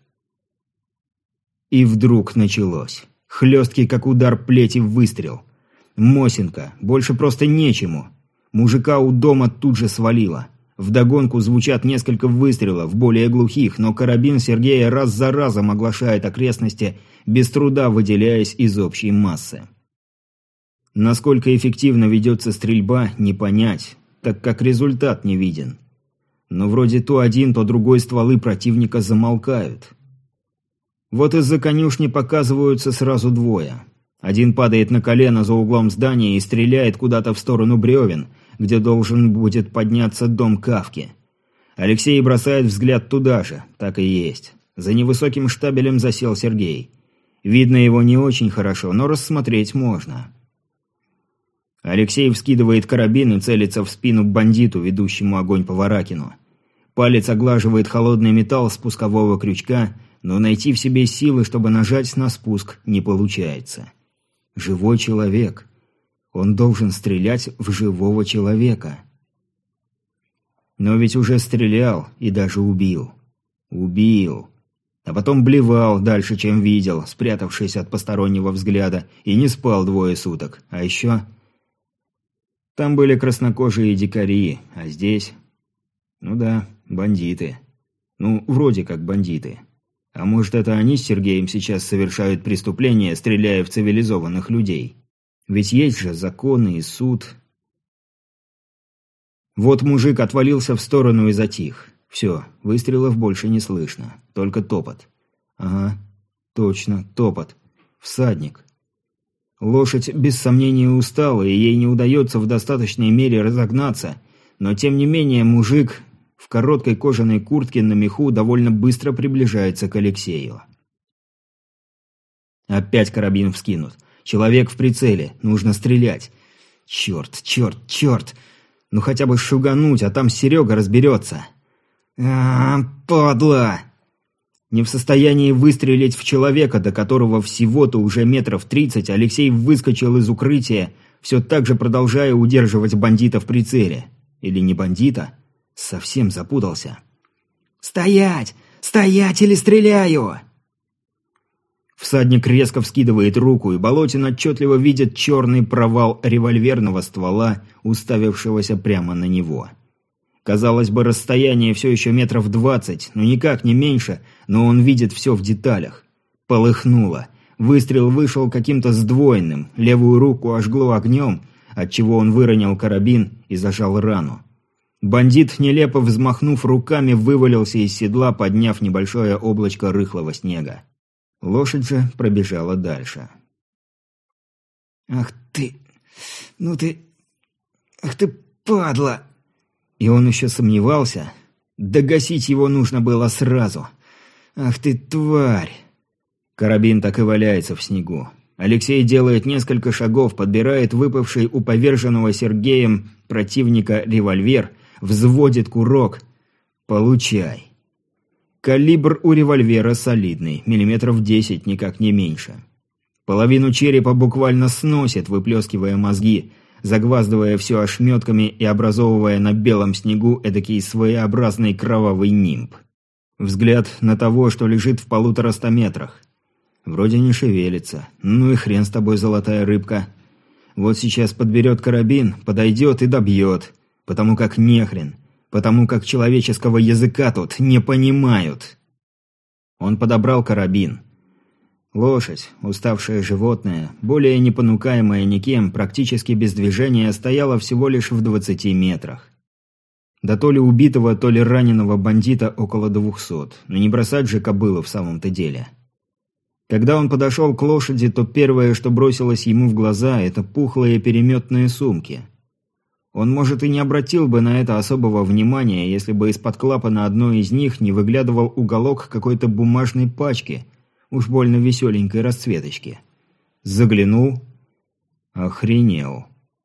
И вдруг началось. Хлесткий, как удар плети, выстрел. Мосинка, больше просто нечему. Мужика у дома тут же свалило. Вдогонку звучат несколько выстрелов, более глухих, но карабин Сергея раз за разом оглашает окрестности, без труда выделяясь из общей массы. Насколько эффективно ведется стрельба, не понять, так как результат не виден. Но вроде то один, то другой стволы противника замолкают. Вот из-за конюшни показываются сразу двое. Один падает на колено за углом здания и стреляет куда-то в сторону бревен, где должен будет подняться дом Кавки. Алексей бросает взгляд туда же, так и есть. За невысоким штабелем засел Сергей. Видно его не очень хорошо, но рассмотреть можно. Алексей вскидывает карабин и целится в спину бандиту, ведущему огонь по Варакину. Палец оглаживает холодный металл спускового крючка, но найти в себе силы, чтобы нажать на спуск, не получается. Живой человек. Он должен стрелять в живого человека. Но ведь уже стрелял и даже убил. Убил. А потом блевал дальше, чем видел, спрятавшись от постороннего взгляда, и не спал двое суток. А еще... Там были краснокожие дикари, а здесь... Ну да, бандиты. Ну, вроде как бандиты. А может, это они с Сергеем сейчас совершают преступления, стреляя в цивилизованных людей? Ведь есть же законы и суд. Вот мужик отвалился в сторону и затих. Все, выстрелов больше не слышно. Только топот. Ага, точно, топот. Всадник. Лошадь без сомнения устала, и ей не удается в достаточной мере разогнаться, но тем не менее мужик в короткой кожаной куртке на меху довольно быстро приближается к Алексею. Опять карабин вскинут. Человек в прицеле, нужно стрелять. Черт, черт, черт. Ну хотя бы шугануть, а там Серега разберется. А, падла! Не в состоянии выстрелить в человека, до которого всего-то уже метров тридцать, Алексей выскочил из укрытия, все так же продолжая удерживать бандита в прицеле. Или не бандита? Совсем запутался. «Стоять! Стоять или стреляю!» Всадник резко вскидывает руку, и Болотин отчетливо видит черный провал револьверного ствола, уставившегося прямо на него. Казалось бы, расстояние все еще метров двадцать, но никак не меньше, но он видит все в деталях. Полыхнуло. Выстрел вышел каким-то сдвоенным, левую руку ожгло огнем, отчего он выронил карабин и зажал рану. Бандит, нелепо взмахнув руками, вывалился из седла, подняв небольшое облачко рыхлого снега. Лошадь же пробежала дальше. «Ах ты! Ну ты... Ах ты, падла!» И он еще сомневался. Догасить его нужно было сразу. «Ах ты, тварь!» Карабин так и валяется в снегу. Алексей делает несколько шагов, подбирает выпавший у поверженного Сергеем противника револьвер, взводит курок. «Получай!» Калибр у револьвера солидный, миллиметров десять, никак не меньше. Половину черепа буквально сносит, выплескивая мозги, загваздывая все ошметками и образовывая на белом снегу эдакий своеобразный кровавый нимб. Взгляд на того, что лежит в полутораста метрах. Вроде не шевелится. Ну и хрен с тобой, золотая рыбка. Вот сейчас подберет карабин, подойдет и добьет. Потому как нехрен. Потому как человеческого языка тут не понимают. Он подобрал карабин. Лошадь, уставшее животное, более не понукаемое никем, практически без движения, стояла всего лишь в двадцати метрах. Да то ли убитого, то ли раненого бандита около двухсот, но не бросать же кобылу в самом-то деле. Когда он подошел к лошади, то первое, что бросилось ему в глаза, это пухлые переметные сумки. Он, может, и не обратил бы на это особого внимания, если бы из-под клапана одной из них не выглядывал уголок какой-то бумажной пачки, уж больно веселенькой расцветочки. Заглянул. Охренел.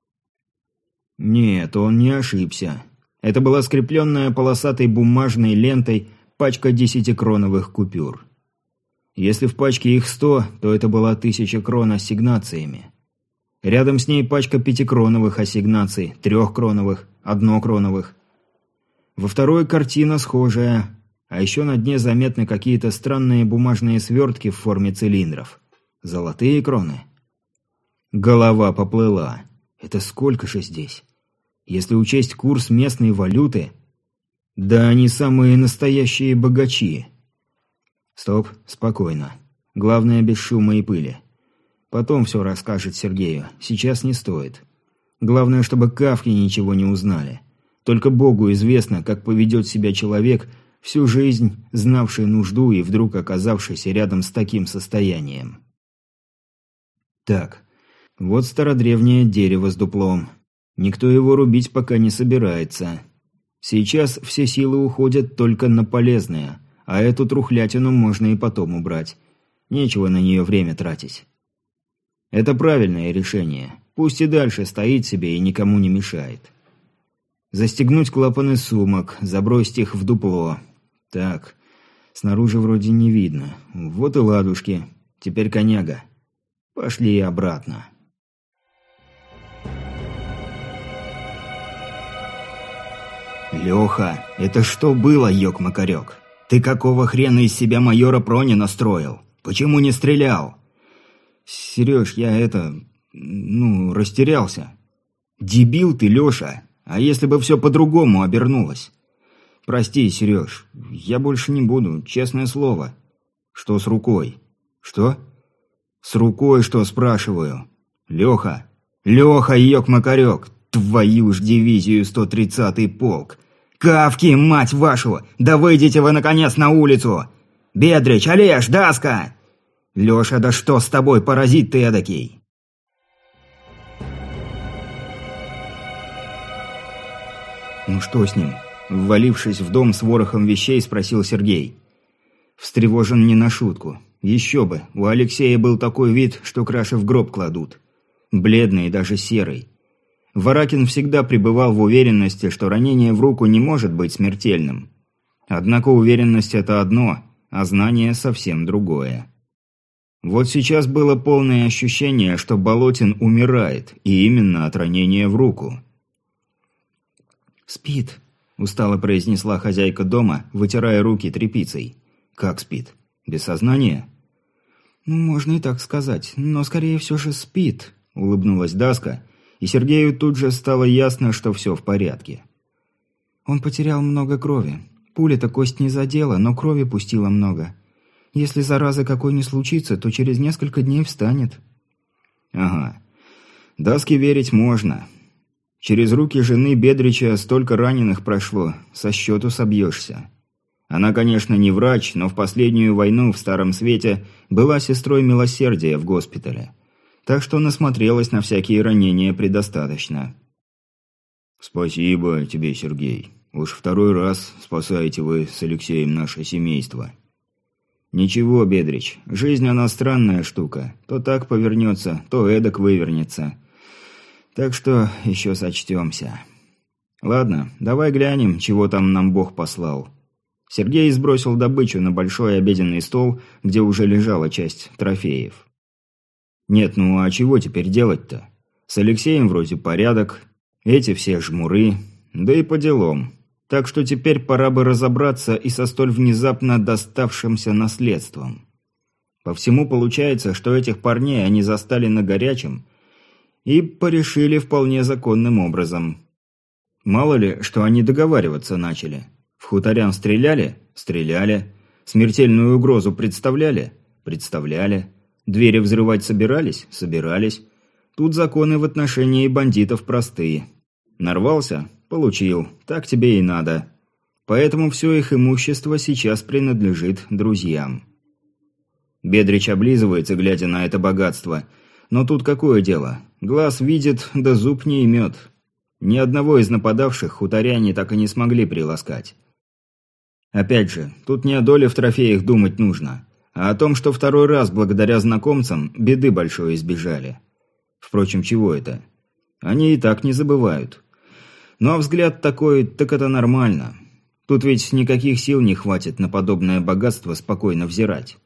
Нет, он не ошибся. Это была скрепленная полосатой бумажной лентой пачка десятикроновых купюр. Если в пачке их сто, то это была тысяча крон ассигнациями. Рядом с ней пачка пятикроновых ассигнаций, трехкроновых, однокроновых. Во второй картина схожая, а еще на дне заметны какие-то странные бумажные свертки в форме цилиндров. Золотые кроны. Голова поплыла. Это сколько же здесь? Если учесть курс местной валюты... Да они самые настоящие богачи. Стоп, спокойно. Главное, без шума и пыли. Потом все расскажет Сергею, сейчас не стоит. Главное, чтобы кавки ничего не узнали. Только Богу известно, как поведет себя человек, всю жизнь знавший нужду и вдруг оказавшийся рядом с таким состоянием. Так, вот стародревнее дерево с дуплом. Никто его рубить пока не собирается. Сейчас все силы уходят только на полезное, а эту трухлятину можно и потом убрать. Нечего на нее время тратить. Это правильное решение. Пусть и дальше стоит себе и никому не мешает. Застегнуть клапаны сумок, забросить их в дупло. Так, снаружи вроде не видно. Вот и ладушки. Теперь коняга. Пошли обратно. «Леха, это что было, ёк-макарёк? Ты какого хрена из себя майора Пронина строил? Почему не стрелял?» «Сереж, я это... ну, растерялся». «Дебил ты, Леша! А если бы все по-другому обернулось?» «Прости, Сереж, я больше не буду, честное слово». «Что с рукой?» «Что?» «С рукой что, спрашиваю?» «Леха! Леха, ёк-макарёк! Твою ж дивизию сто тридцатый полк! Кавки, мать вашу! Да выйдите вы, наконец, на улицу! Бедрич, Олеж, Даска! Леша, да что с тобой, паразит ты эдакий?» «Ну что с ним?» Ввалившись в дом с ворохом вещей, спросил Сергей. Встревожен не на шутку. Еще бы, у Алексея был такой вид, что краши в гроб кладут. Бледный и даже серый. Варакин всегда пребывал в уверенности, что ранение в руку не может быть смертельным. Однако уверенность – это одно, а знание – совсем другое. Вот сейчас было полное ощущение, что Болотин умирает, и именно от ранения в руку. «Спит», – устало произнесла хозяйка дома, вытирая руки тряпицей. «Как спит? Без сознания?» «Ну, можно и так сказать, но скорее все же спит», – улыбнулась Даска, и Сергею тут же стало ясно, что все в порядке. «Он потерял много крови. Пуля-то кость не задела, но крови пустила много. Если зараза какой не случится, то через несколько дней встанет». «Ага. Даске верить можно. Через руки жены Бедрича столько раненых прошло, со счету собьешься. Она, конечно, не врач, но в последнюю войну в Старом Свете была сестрой милосердия в госпитале. Так что насмотрелась на всякие ранения предостаточно». «Спасибо тебе, Сергей. Уж второй раз спасаете вы с Алексеем наше семейство». «Ничего, Бедрич, жизнь она странная штука. То так повернется, то эдак вывернется. Так что еще сочтемся. Ладно, давай глянем, чего там нам Бог послал». Сергей сбросил добычу на большой обеденный стол, где уже лежала часть трофеев. «Нет, ну а чего теперь делать-то? С Алексеем вроде порядок, эти все жмуры, да и по делам. Так что теперь пора бы разобраться и со столь внезапно доставшимся наследством. По всему получается, что этих парней они застали на горячем, И порешили вполне законным образом. Мало ли, что они договариваться начали. В хуторян стреляли? Стреляли. Смертельную угрозу представляли? Представляли. Двери взрывать собирались? Собирались. Тут законы в отношении бандитов простые. Нарвался? Получил. Так тебе и надо. Поэтому все их имущество сейчас принадлежит друзьям. Бедрич облизывается, глядя на это богатство. Но тут какое дело? Глаз видит, да зуб не имет. Ни одного из нападавших хуторяне так и не смогли приласкать. Опять же, тут не о доле в трофеях думать нужно, а о том, что второй раз благодаря знакомцам беды большой избежали. Впрочем, чего это? Они и так не забывают. Ну а взгляд такой, так это нормально. Тут ведь никаких сил не хватит на подобное богатство спокойно взирать.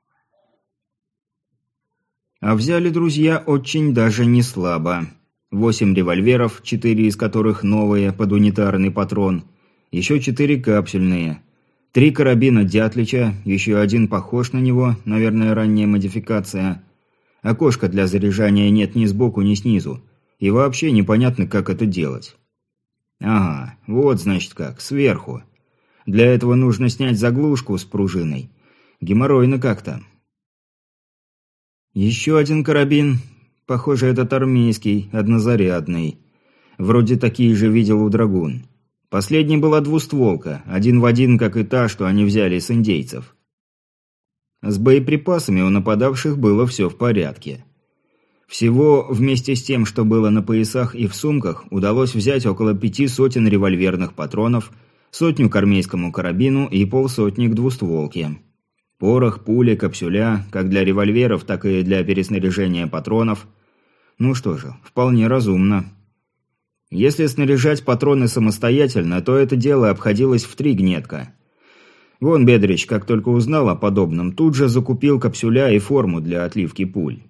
А взяли друзья очень даже не слабо. Восемь револьверов, четыре из которых новые, под унитарный патрон, еще четыре капсюльные, три карабина Дятлича, еще один похож на него, наверное, ранняя модификация. Окошка для заряжания нет ни сбоку, ни снизу, и вообще непонятно, как это делать. Ага, вот значит как, сверху. Для этого нужно снять заглушку с пружиной. Геморройно как-то. Еще один карабин. Похоже, этот армейский, однозарядный. Вроде такие же видел у драгун. Последней была двустволка, один в один, как и та, что они взяли с индейцев. С боеприпасами у нападавших было все в порядке. Всего, вместе с тем, что было на поясах и в сумках, удалось взять около пяти сотен револьверных патронов, сотню к армейскому карабину и полсотни к двустволке. Порох, пули, капсюля, как для револьверов, так и для переснаряжения патронов. Ну что же, вполне разумно. Если снаряжать патроны самостоятельно, то это дело обходилось в три гнетка. Вон Бедрич, как только узнал о подобном, тут же закупил капсюля и форму для отливки пуль.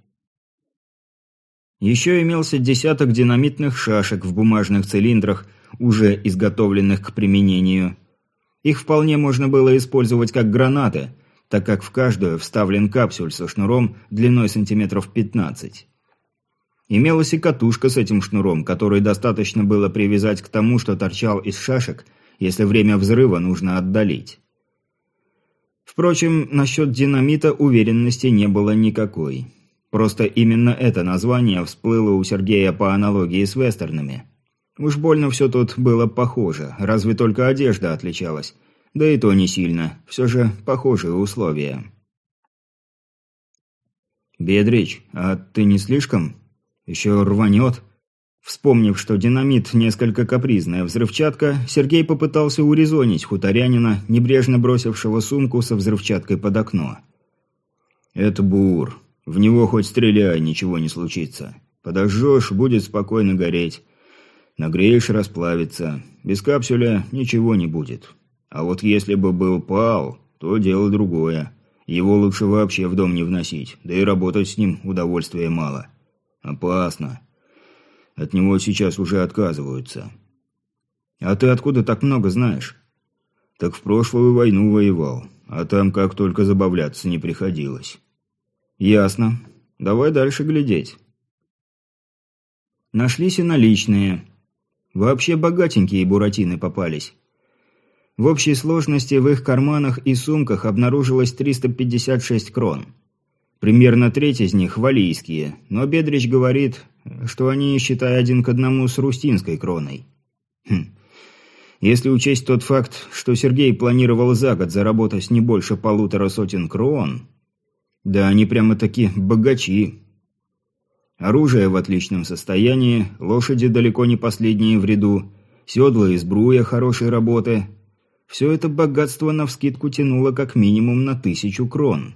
Еще имелся десяток динамитных шашек в бумажных цилиндрах, уже изготовленных к применению. Их вполне можно было использовать как гранаты, так как в каждую вставлен капсюль со шнуром длиной сантиметров пятнадцать. Имелась и катушка с этим шнуром, который достаточно было привязать к тому, что торчал из шашек, если время взрыва нужно отдалить. Впрочем, насчет динамита уверенности не было никакой. Просто именно это название всплыло у Сергея по аналогии с вестернами. Уж больно все тут было похоже, разве только одежда отличалась. Да и то не сильно, все же похожие условия. «Бедрич, а ты не слишком? Еще рванет?» Вспомнив, что динамит несколько капризная взрывчатка, Сергей попытался урезонить хуторянина, небрежно бросившего сумку со взрывчаткой под окно. «Это бур. В него хоть стреляй, ничего не случится. Подожжешь, будет спокойно гореть. Нагреешь, расплавится. Без капсюля ничего не будет. А вот если бы был пал, то дело другое. Его лучше вообще в дом не вносить, да и работать с ним удовольствия мало. Опасно. От него сейчас уже отказываются». «А ты откуда так много знаешь?» «Так в прошлую войну воевал, а там как только забавляться не приходилось». «Ясно. Давай дальше глядеть». Нашлись и наличные. Вообще богатенькие буратины попались. В общей сложности в их карманах и сумках обнаружилось триста пятьдесят шесть крон. Примерно треть из них валийские, но Бедрич говорит, что они, считай, один к одному с рустинской кроной. Хм. Если учесть тот факт, что Сергей планировал за год заработать не больше полутора сотен крон, да они прямо-таки богачи. Оружие в отличном состоянии, лошади далеко не последние в ряду, седла и сбруя хорошей работы. Все это богатство навскидку тянуло как минимум на тысячу крон.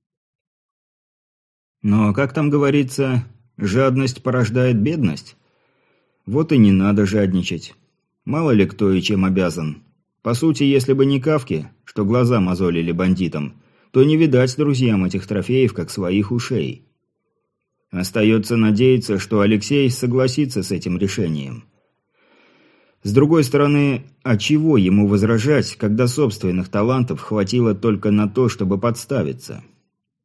Но, как там говорится, жадность порождает бедность. Вот и не надо жадничать. Мало ли кто и чем обязан. По сути, если бы не кавки, что глаза мозолили бандитам, то не видать друзьям этих трофеев, как своих ушей. Остается надеяться, что Алексей согласится с этим решением. С другой стороны, а чего ему возражать, когда собственных талантов хватило только на то, чтобы подставиться?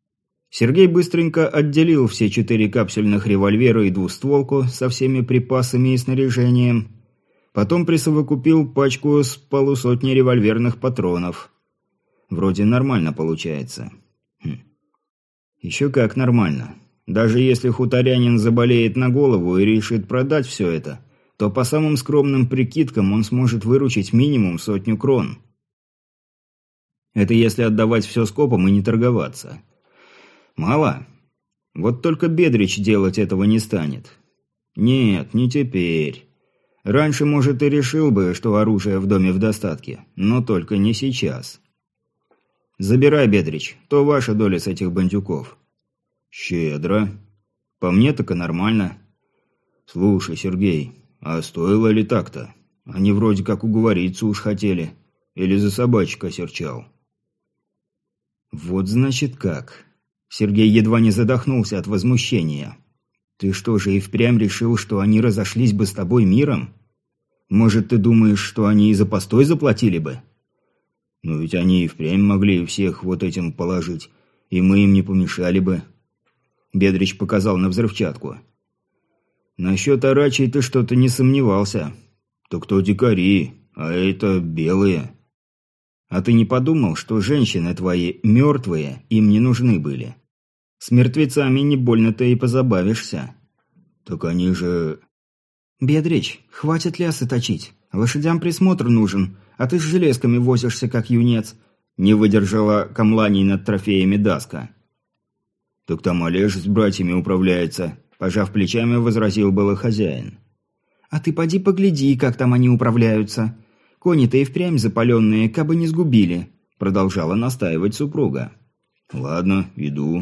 Сергей быстренько отделил все четыре капсульных револьвера и двустволку со всеми припасами и снаряжением. Потом присовокупил пачку с полусотни револьверных патронов. Вроде нормально получается. Хм. Еще как нормально. Даже если хуторянин заболеет на голову и решит продать все это, то по самым скромным прикидкам он сможет выручить минимум сотню крон. Это если отдавать все скопом и не торговаться. Мало? Вот только Бедрич делать этого не станет. Нет, не теперь. Раньше, может, и решил бы, что оружие в доме в достатке, но только не сейчас. Забирай, Бедрич, то ваша доля с этих бандюков. Щедро. По мне так и нормально. Слушай, Сергей, а стоило ли так-то? Они вроде как уговориться уж хотели. Или за собачек осерчал. Вот значит как. Сергей едва не задохнулся от возмущения. Ты что же и впрямь решил, что они разошлись бы с тобой миром? Может, ты думаешь, что они и за постой заплатили бы? Но ведь они и впрямь могли всех вот этим положить, и мы им не помешали бы. Бедрич показал на взрывчатку. Насчет арачей ты что-то не сомневался. То кто дикари, а это белые. А ты не подумал, что женщины твои мертвые им не нужны были? С мертвецами не больно-то и позабавишься. Так они же... Бедрич, хватит лясы точить. Лошадям присмотр нужен, а ты с железками возишься, как юнец. Не выдержала камланий над трофеями Даска. Так там Олеж с братьями управляется, пожав плечами, возразил было хозяин. А ты поди погляди, как там они управляются. Кони-то и впрямь запаленные, кабы не сгубили, продолжала настаивать супруга. Ладно, иду.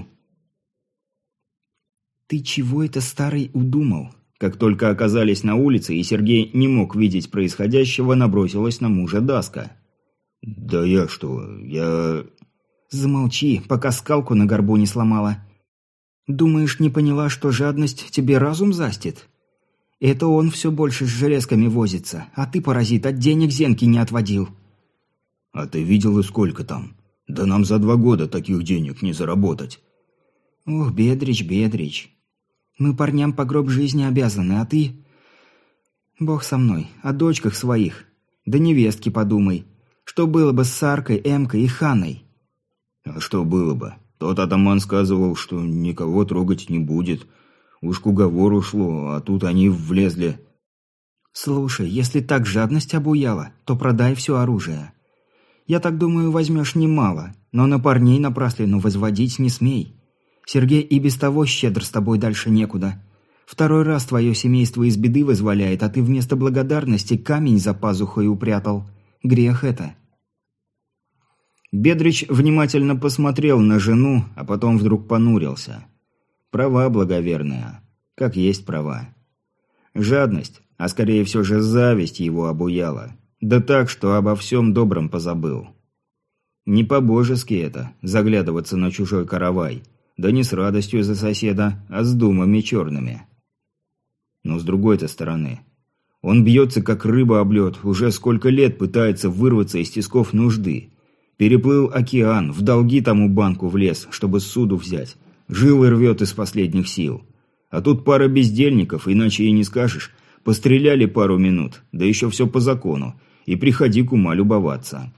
Ты чего это, старый, удумал? Как только оказались на улице, и Сергей не мог видеть происходящего, набросилась на мужа Даска. Да я что, я... Замолчи, пока скалку на горбу не сломала. Думаешь, не поняла, что жадность тебе разум застит? Это он все больше с железками возится, а ты, паразит, от денег зенки не отводил. А ты видела, сколько там? Да нам за два года таких денег не заработать. Ох, Бедрич, Бедрич. Мы парням по гроб жизни обязаны, а ты... Бог со мной, о дочках своих. Да невестки подумай. Что было бы с Саркой, Эмкой и Ханой? А что было бы? Тот атаман сказывал, что никого трогать не будет. Уж к уговору шло, а тут они влезли. Слушай, если так жадность обуяла, то продай все оружие. Я так думаю, возьмешь немало, но на парней напраслину возводить не смей. Сергей и без того щедр с тобой дальше некуда. Второй раз твое семейство из беды вызволяет, а ты вместо благодарности камень за пазухой упрятал. Грех это. Бедрич внимательно посмотрел на жену, а потом вдруг понурился. Права благоверная. Как есть права. Жадность, а скорее все же зависть его обуяла. Да так, что обо всем добром позабыл. Не по-божески это, заглядываться на чужой каравай. Да не с радостью за соседа, а с думами черными. Но с другой-то стороны. Он бьется, как рыба об лед, уже сколько лет пытается вырваться из тисков нужды. Переплыл океан, в долги тому банку влез, чтобы суду взять. Жилы рвет из последних сил. А тут пара бездельников, иначе и не скажешь. Постреляли пару минут, да еще все по закону. И приходи к ума любоваться.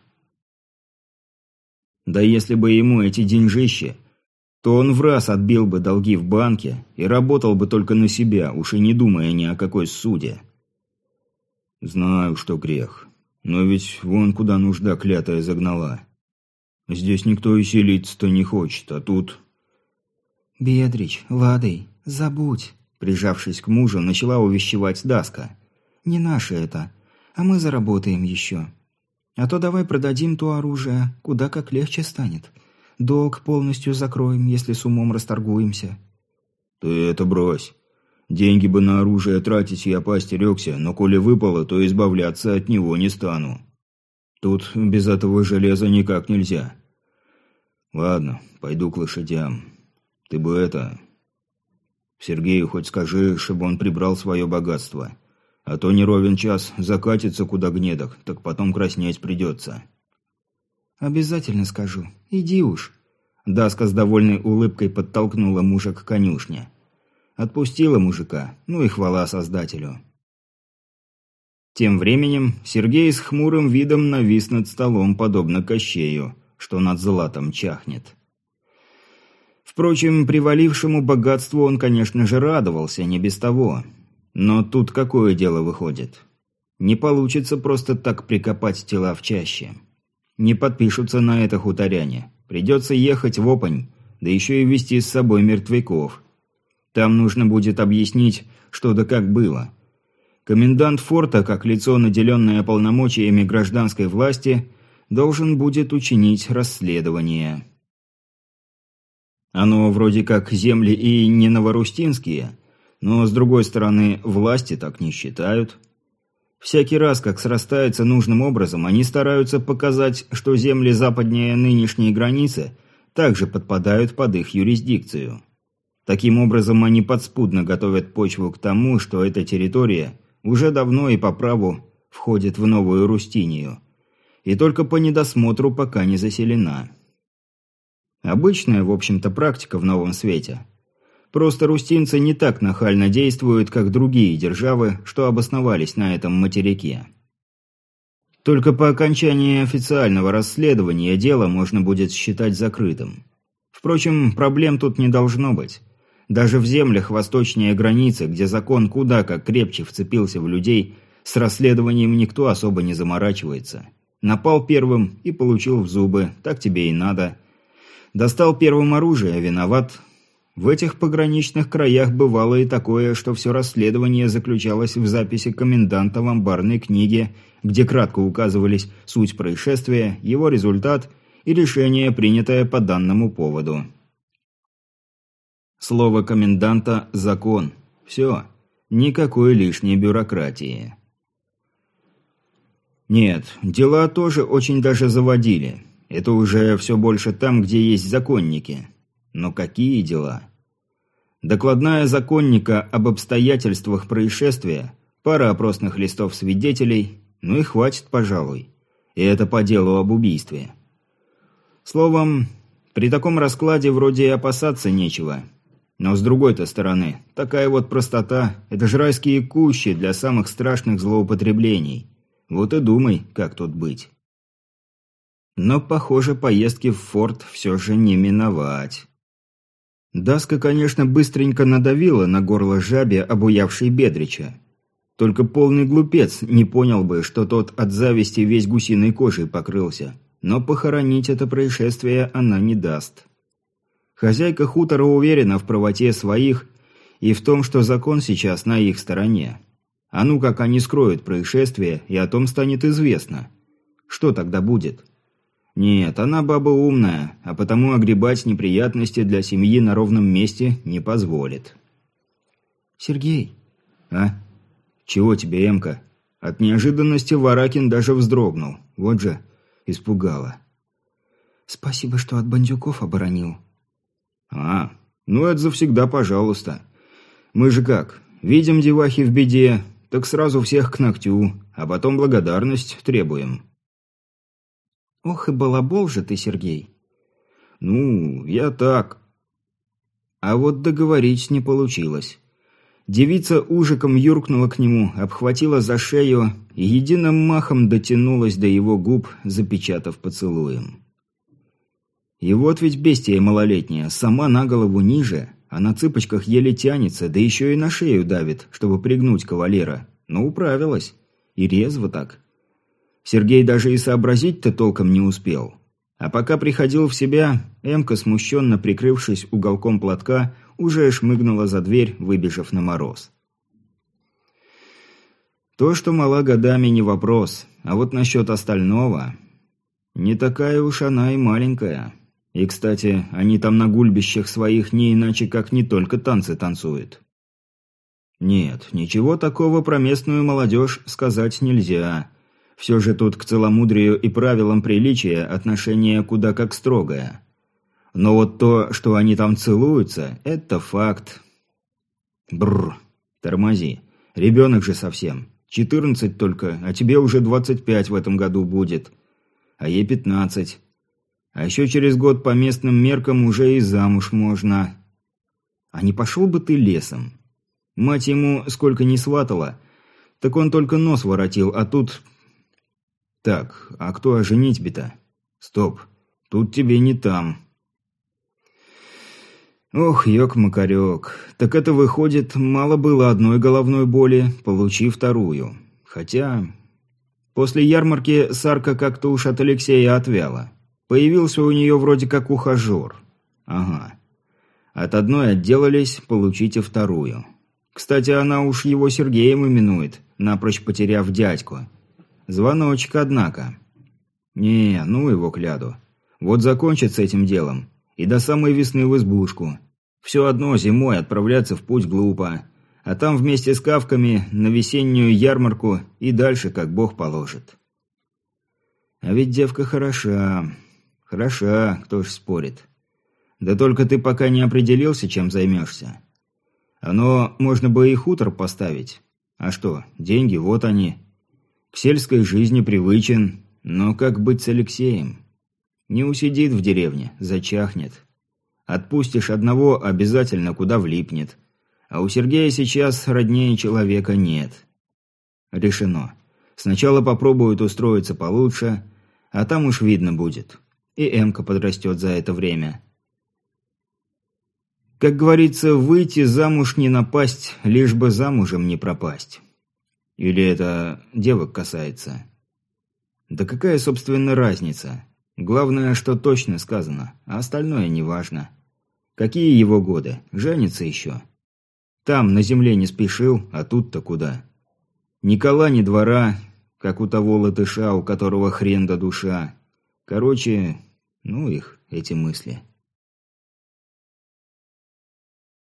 Да если бы ему эти деньжищи, то он в раз отбил бы долги в банке и работал бы только на себя, уж и не думая ни о какой суде. Знаю, что грех. Но ведь вон куда нужда клятая загнала. Здесь никто и селиться-то не хочет, а тут... «Бедрич, Ладый, забудь», – прижавшись к мужу, начала увещевать Даска. «Не наше это, а мы заработаем еще. А то давай продадим то оружие, куда как легче станет. Долг полностью закроем, если с умом расторгуемся». «Ты это брось. Деньги бы на оружие тратить я поостерегся, но коли выпало, то избавляться от него не стану. Тут без этого железа никак нельзя. Ладно, пойду к лошадям. Ты бы это... Сергею хоть скажи, чтобы он прибрал свое богатство. А то не ровен час закатится куда гнедок, так потом краснеть придется». «Обязательно скажу. Иди уж. Даска с довольной улыбкой подтолкнула мужа к конюшне. Отпустила мужика, ну и хвала создателю. Тем временем Сергей с хмурым видом навис над столом, подобно Кощею, что над златом чахнет. Впрочем, привалившему богатству он, конечно же, радовался, не без того. Но тут какое дело выходит? Не получится просто так прикопать тела в чаще. Не подпишутся на это хуторяне. Придется ехать в Опань, да еще и везти с собой мертвяков. Там нужно будет объяснить, что да как было. Комендант форта, как лицо, наделенное полномочиями гражданской власти, должен будет учинить расследование. Оно вроде как земли и не новорустинские, но, с другой стороны, власти так не считают. Всякий раз, как срастается нужным образом, они стараются показать, что земли западнее нынешней границы также подпадают под их юрисдикцию. Таким образом, они подспудно готовят почву к тому, что эта территория уже давно и по праву входит в Новую Рустинию, и только по недосмотру пока не заселена. Обычная, в общем-то, практика в Новом Свете. Просто рустинцы не так нахально действуют, как другие державы, что обосновались на этом материке. Только по окончании официального расследования дело можно будет считать закрытым. Впрочем, проблем тут не должно быть. Даже в землях восточнее границы, где закон куда как крепче вцепился в людей, с расследованием никто особо не заморачивается. Напал первым и получил в зубы, так тебе и надо. Достал первым оружие, виноват. В этих пограничных краях бывало и такое, что все расследование заключалось в записи коменданта в амбарной книге, где кратко указывались суть происшествия, его результат и решение, принятое по данному поводу. Слово коменданта – закон. Все. Никакой лишней бюрократии. Нет, дела тоже очень даже заводили. Это уже все больше там, где есть законники. Но какие дела? Докладная законника об обстоятельствах происшествия, пара опросных листов свидетелей, ну и хватит, пожалуй. И это по делу об убийстве. Словом, при таком раскладе вроде и опасаться нечего. Но с другой-то стороны, такая вот простота – это ж райские кущи для самых страшных злоупотреблений. Вот и думай, как тут быть. Но, похоже, поездки в форт все же не миновать. Даска, конечно, быстренько надавила на горло жабе, обуявшей Бедрича. Только полный глупец не понял бы, что тот от зависти весь гусиной кожей покрылся. Но похоронить это происшествие она не даст. Хозяйка хутора уверена в правоте своих и в том, что закон сейчас на их стороне. А ну как они скроют происшествие, и о том станет известно. Что тогда будет? Нет, она баба умная, а потому огребать неприятности для семьи на ровном месте не позволит. Сергей. А? Чего тебе, Эмка? От неожиданности Варакин даже вздрогнул. Вот же, испугала. Спасибо, что от бандюков оборонил. А, ну это завсегда пожалуйста. Мы же как, видим девахи в беде, так сразу всех к ногтю, а потом благодарность требуем. Ох и балабол же ты, Сергей. Ну, я так. А вот договорить не получилось. Девица ужиком юркнула к нему, обхватила за шею и единым махом дотянулась до его губ, запечатав поцелуем. И вот ведь бестия малолетняя, сама на голову ниже, а на цыпочках еле тянется, да еще и на шею давит, чтобы пригнуть кавалера. Но управилась. И резво так. Сергей даже и сообразить-то толком не успел. А пока приходил в себя, Эмка, смущенно прикрывшись уголком платка, уже шмыгнула за дверь, выбежав на мороз. То, что мала годами, не вопрос, а вот насчет остального... Не такая уж она и маленькая. И, кстати, они там на гульбищах своих не иначе, как не только танцы танцуют. Нет, ничего такого про местную молодежь сказать нельзя. Все же тут к целомудрию и правилам приличия отношение куда как строгое. Но вот то, что они там целуются, это факт. Бррр, тормози. Ребенок же совсем. Четырнадцать только, а тебе уже двадцать пять в этом году будет. А ей пятнадцать. А еще через год по местным меркам уже и замуж можно. А не пошел бы ты лесом? Мать ему сколько не сватала, так он только нос воротил, а тут... Так, а кто о женитьбе-то? Стоп, тут тебе не там. Ох, ёк-макарёк, так это выходит, мало было одной головной боли, получи вторую. Хотя... После ярмарки Сарка как-то уж от Алексея отвяла. Появился у нее вроде как ухажер. Ага. От одной отделались, получите вторую. Кстати, она уж его Сергеем именует, напрочь потеряв дядьку. Звоночек, однако. Не, ну его кляду. Вот закончит с этим делом. И до самой весны в избушку. Все одно зимой отправляться в путь глупо. А там вместе с кавками на весеннюю ярмарку и дальше как бог положит. А ведь девка хороша. Хороша, кто ж спорит. Да только ты пока не определился, чем займешься. Оно, можно бы и хутор поставить. А что, деньги, вот они. К сельской жизни привычен, но как быть с Алексеем? Не усидит в деревне, зачахнет. Отпустишь одного, обязательно куда влипнет. А у Сергея сейчас роднее человека нет. Решено. Сначала попробуют устроиться получше, а там уж видно будет. И Эмка подрастет за это время. Как говорится, выйти замуж не напасть, лишь бы замужем не пропасть. Или это девок касается? Да какая, собственно, разница? Главное, что точно сказано, а остальное неважно. Какие его годы? Женится еще. Там, на земле не спешил, а тут-то куда? Ни кола, ни двора, как у того латыша, у которого хрен да душа. Короче, ну их, эти мысли.